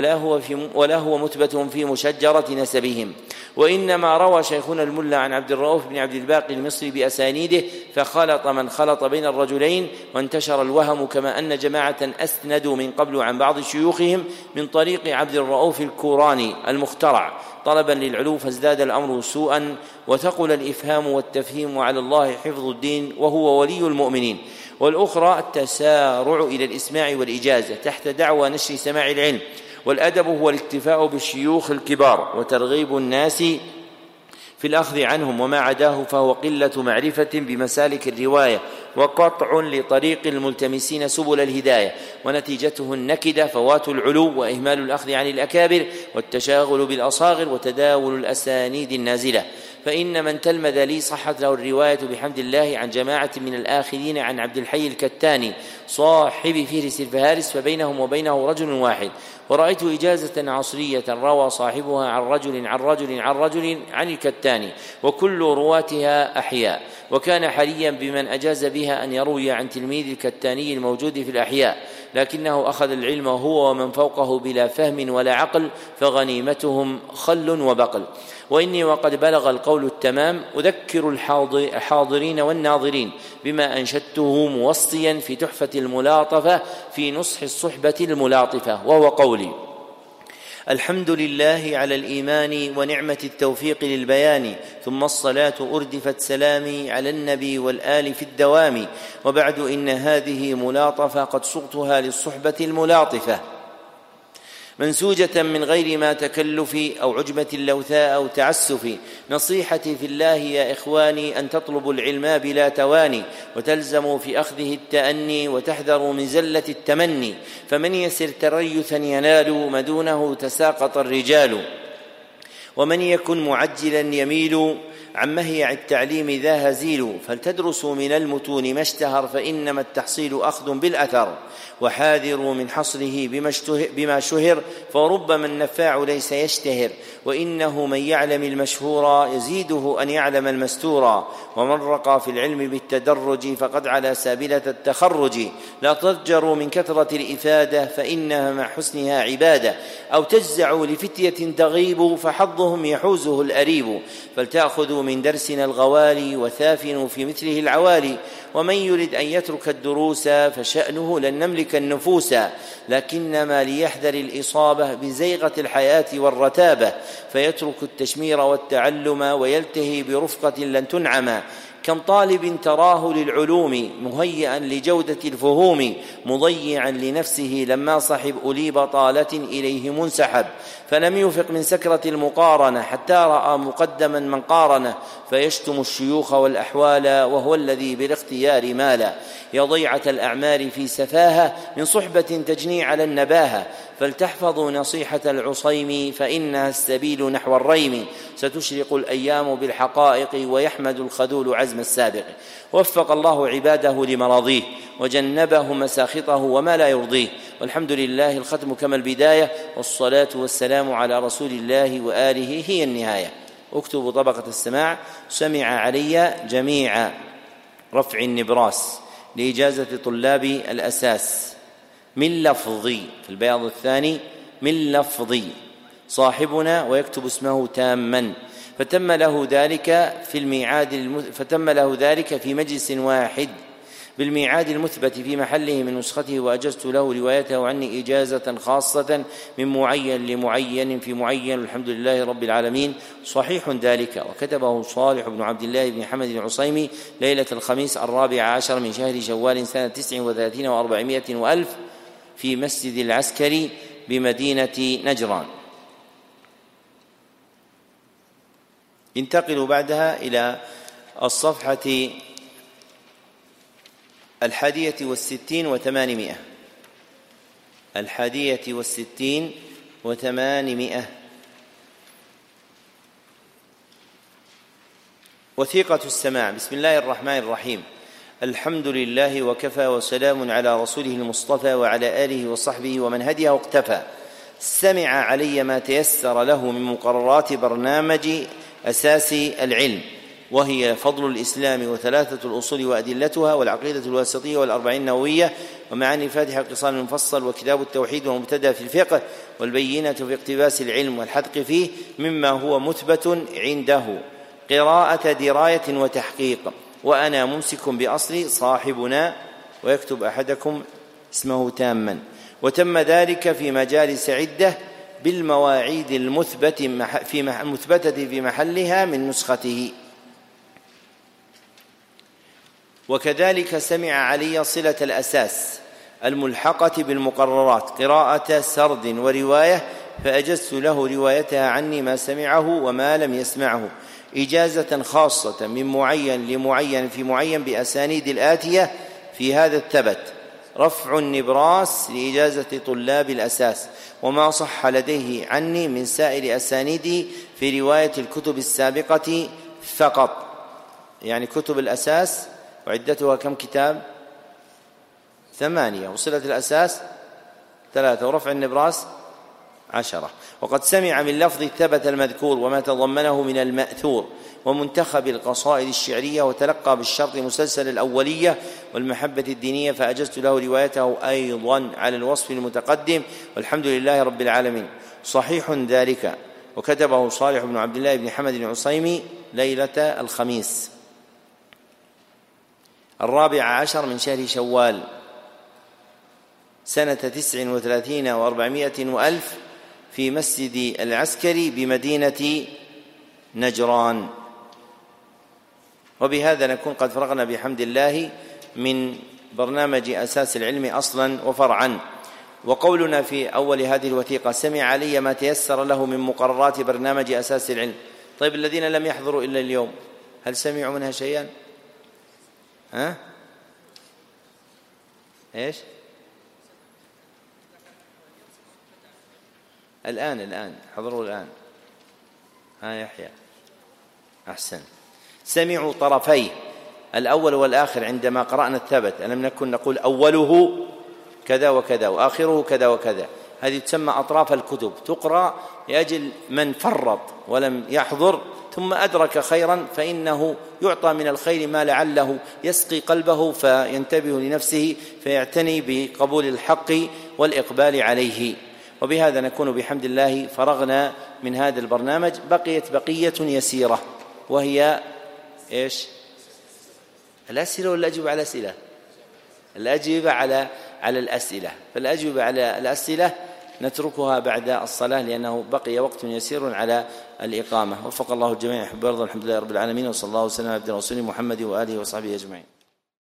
ولا هو مثبت في مشجرة نسبهم. وإنما روى شيخنا الملا عن عبد الرؤوف بن عبد الباقي المصري بأسانيده، فخلط من خلط بين الرجلين وانتشر الوهم، كما أن جماعة أسندوا من قبل عن بعض شيوخهم من طريق عبد الرؤوف الكوراني المخترع طلبا للعلو، فازداد الأمر سوءا وثقل الإفهام والتفهيم، وعلى الله حفظ الدين وهو ولي المؤمنين. والأخرى التسارع إلى الإسماع والإجازة تحت دعوى نشر سماع العلم. والأدب هو الاكتفاء بالشيوخ الكبار وترغيب الناس في الأخذ عنهم، وما عداه فهو قلة معرفة بمسالك الرواية وقطع لطريق الملتمسين سبل الهداية، ونتيجته النكدة فوات العلو وإهمال الأخذ عن الأكابر والتشاغل بالأصاغر وتداول الأسانيد النازلة. فإن من تلمذ لي صحت له الرواية بحمد الله عن جماعة من الآخذين عن عبد الحي الكتاني صاحب فهرس الفهارس، فبينهم وبينه رجل واحد، ورأيت إجازة عصرية روى صاحبها عن رجل عن رجل عن رجل عن الكتاني، وكل رواتها أحياء، وكان حريا بمن أجاز بها أن يروي عن تلميذ الكتاني الموجود في الأحياء، لكنه أخذ العلم هو ومن فوقه بلا فهم ولا عقل، فغنيمتهم خل وبقل. وإني وقد بلغ القول التمام أذكر الحاضرين والناظرين بما أنشدته موصيا في تحفة الملاطفة في نصح الصحبة الملاطفة، وهو قولي: الحمد لله على الإيمان ونعمة التوفيق للبيان، ثم الصلاة أردفت سلامي على النبي والآل في الدوام، وبعد إن هذه ملاطفة قد صغتها للصحبة الملاطفة، منسوجة من غير ما تكلف أو عجبة لوثاء أو تعسف. نصيحتي في الله يا إخواني أن تطلبوا العلم بلا تواني، وتلزموا في أخذه التأني، وتحذروا من زلة التمني، فمن يسر تريثا ينال، ما دونه تساقط الرجال، ومن يكن معجلا يميل عن مهيع التعليم ذا هزيل. فلتدرسوا من المتون ما اشتهر، فإنما التحصيل أخذ بالأثر، وحاذروا من حصره بما شهر، فربما النفاع ليس يشتهر، وإنه من يعلم المشهورا يزيده أن يعلم المستورا، ومن رقى في العلم بالتدرج فقد على سابلة التخرج. لا تضجروا من كثرة الإفادة، فإنها مع حسنها عبادة، أو تجزعوا لفتية تغيب، فحظهم يحوزه الأريب. فلتأخذوا من درسنا الغوالي، وثافنوا في مثله العوالي، ومن يرد أن يترك الدروس فشأنه لن نملك النفوس، لكنما ليحذر الإصابة بزيغة الحياة والرتابة، فيترك التشمير والتعلم، ويلتهي برفقة لن تنعم. كم طالب تراه للعلوم مهيئا لجودة الفهوم، مضيعا لنفسه لما صحب أولي بطالة إليه منسحب، فلم يفق من سكرة المقارنة حتى رأى مقدما من قارنه، فيشتم الشيوخ والأحوال وهو الذي بالاختيار مالا. يا ضيعة الأعمار في سفاهة من صحبة تجني على النباهة، فلتحفظوا نصيحة العصيم، فإنها السبيل نحو الريم. ستشرق الأيام بالحقائق، ويحمد الخذول عزم السابق. وفق الله عباده لمراضيه، وجنبه مساخطه وما لا يرضيه، والحمد لله الختم كما البداية، والصلاة والسلام على رسول الله وآله هي النهاية. اكتبوا طبقة السماع: سمع علي جميع رفع النبراس لإجازة طلاب الأساس من لفظي، في البياض الثاني من لفظي صاحبنا، ويكتب اسمه تاما. فتم له ذلك في مجلس واحد بالميعاد المثبت في محله من نسخته، وأجزت له روايته عني إجازة خاصة من معين لمعين في معين، الحمد لله رب العالمين. صحيح ذلك، وكتبه صالح بن عبد الله بن حمد العصيمي ليلة الخميس 14 من شهر شوال سنة 39 و400 وألف في مسجد العسكري بمدينة نجران. انتقل بعدها إلى الصفحة 61 و800. 61 و800. وثيقة السماع. بسم الله الرحمن الرحيم. الحمد لله وكفى، وسلام على رسوله المصطفى وعلى آله وصحبه ومن هديه واقتفى. سمع علي ما تيسر له من مقررات برنامج أساس العلم، وهي فضل الإسلام وثلاثة الأصول وأدلتها، والعقيدة الواسطية، والأربعين النووية، ومعاني الفاتحة، القصان المفصل، وكتاب التوحيد ومبتدأ في الفقه، والبينة في اقتباس العلم والحدق فيه مما هو مثبت عنده، قراءة دراية وتحقيق. وأنا ممسك بأصل صاحبنا، ويكتب أحدكم اسمه تاما. وتم ذلك في مجالس عدة بالمواعيد المثبتة في محلها من نسخته. وكذلك سمع علي صلة الأساس الملحقة بالمقررات قراءة سرد ورواية، فأجزت له روايتها عني ما سمعه وما لم يسمعه، إجازة خاصة من معين لمعين في معين بأسانيد الآتية في هذا الثبت: رفع النبراس لإجازة طلاب الأساس، وما صح لديه عني من سائر أسانيدي في رواية الكتب السابقة فقط. يعني كتب الأساس وعدتها كم كتاب؟ 8، وصلة الأساس 3، ورفع النبراس 10. وقد سمع من لفظ الثبت المذكور وما تضمنه من المأثور ومنتخب القصائد الشعرية، وتلقى بالشرط مسلسل الأولية والمحبة الدينية، فأجزت له روايته أيضا على الوصف المتقدم، والحمد لله رب العالمين. صحيح ذلك، وكتبه صالح بن عبد الله بن حمد العصيمي ليلة الخميس 14 من شهر شوال سنة 39 و400 وألف في مسجد العسكري بمدينة نجران. وبهذا نكون قد فرغنا بحمد الله من برنامج أساس العلم أصلا وفرعا. وقولنا في أول هذه الوثيقة: سمع علي ما تيسر له من مقررات برنامج أساس العلم. طيب الذين لم يحضروا إلا اليوم هل سمعوا منها شيئا؟ إيش؟ الآن حضروا الآن. يحيى أحسن. سمعوا طرفيه الأول والآخر عندما قرأنا الثبت، ألم نكن نقول أوله كذا وكذا وآخره كذا وكذا؟ هذه تسمى أطراف الكتب، تقرأ لأجل من فرط ولم يحضر ثم أدرك خيرا، فإنه يعطى من الخير ما لعله يسقي قلبه فينتبه لنفسه فيعتني بقبول الحق والإقبال عليه. وبهذا نكون بحمد الله فرغنا من هذا البرنامج. بقيت بقية يسيرة، وهي إيش؟ الأسئلة ولا الأجوبة على الأسئلة؟ الأجوبة على الأسئلة. فالأجوبة على الأسئلة نتركها بعد الصلاة، لأنه بقي وقت يسير على الإقامة. وفق الله الجميع. أحب أرض. الحمد لله رب العالمين، وصلى الله وسلم على عبد رسوله محمد وآله وصحبه أجمعين.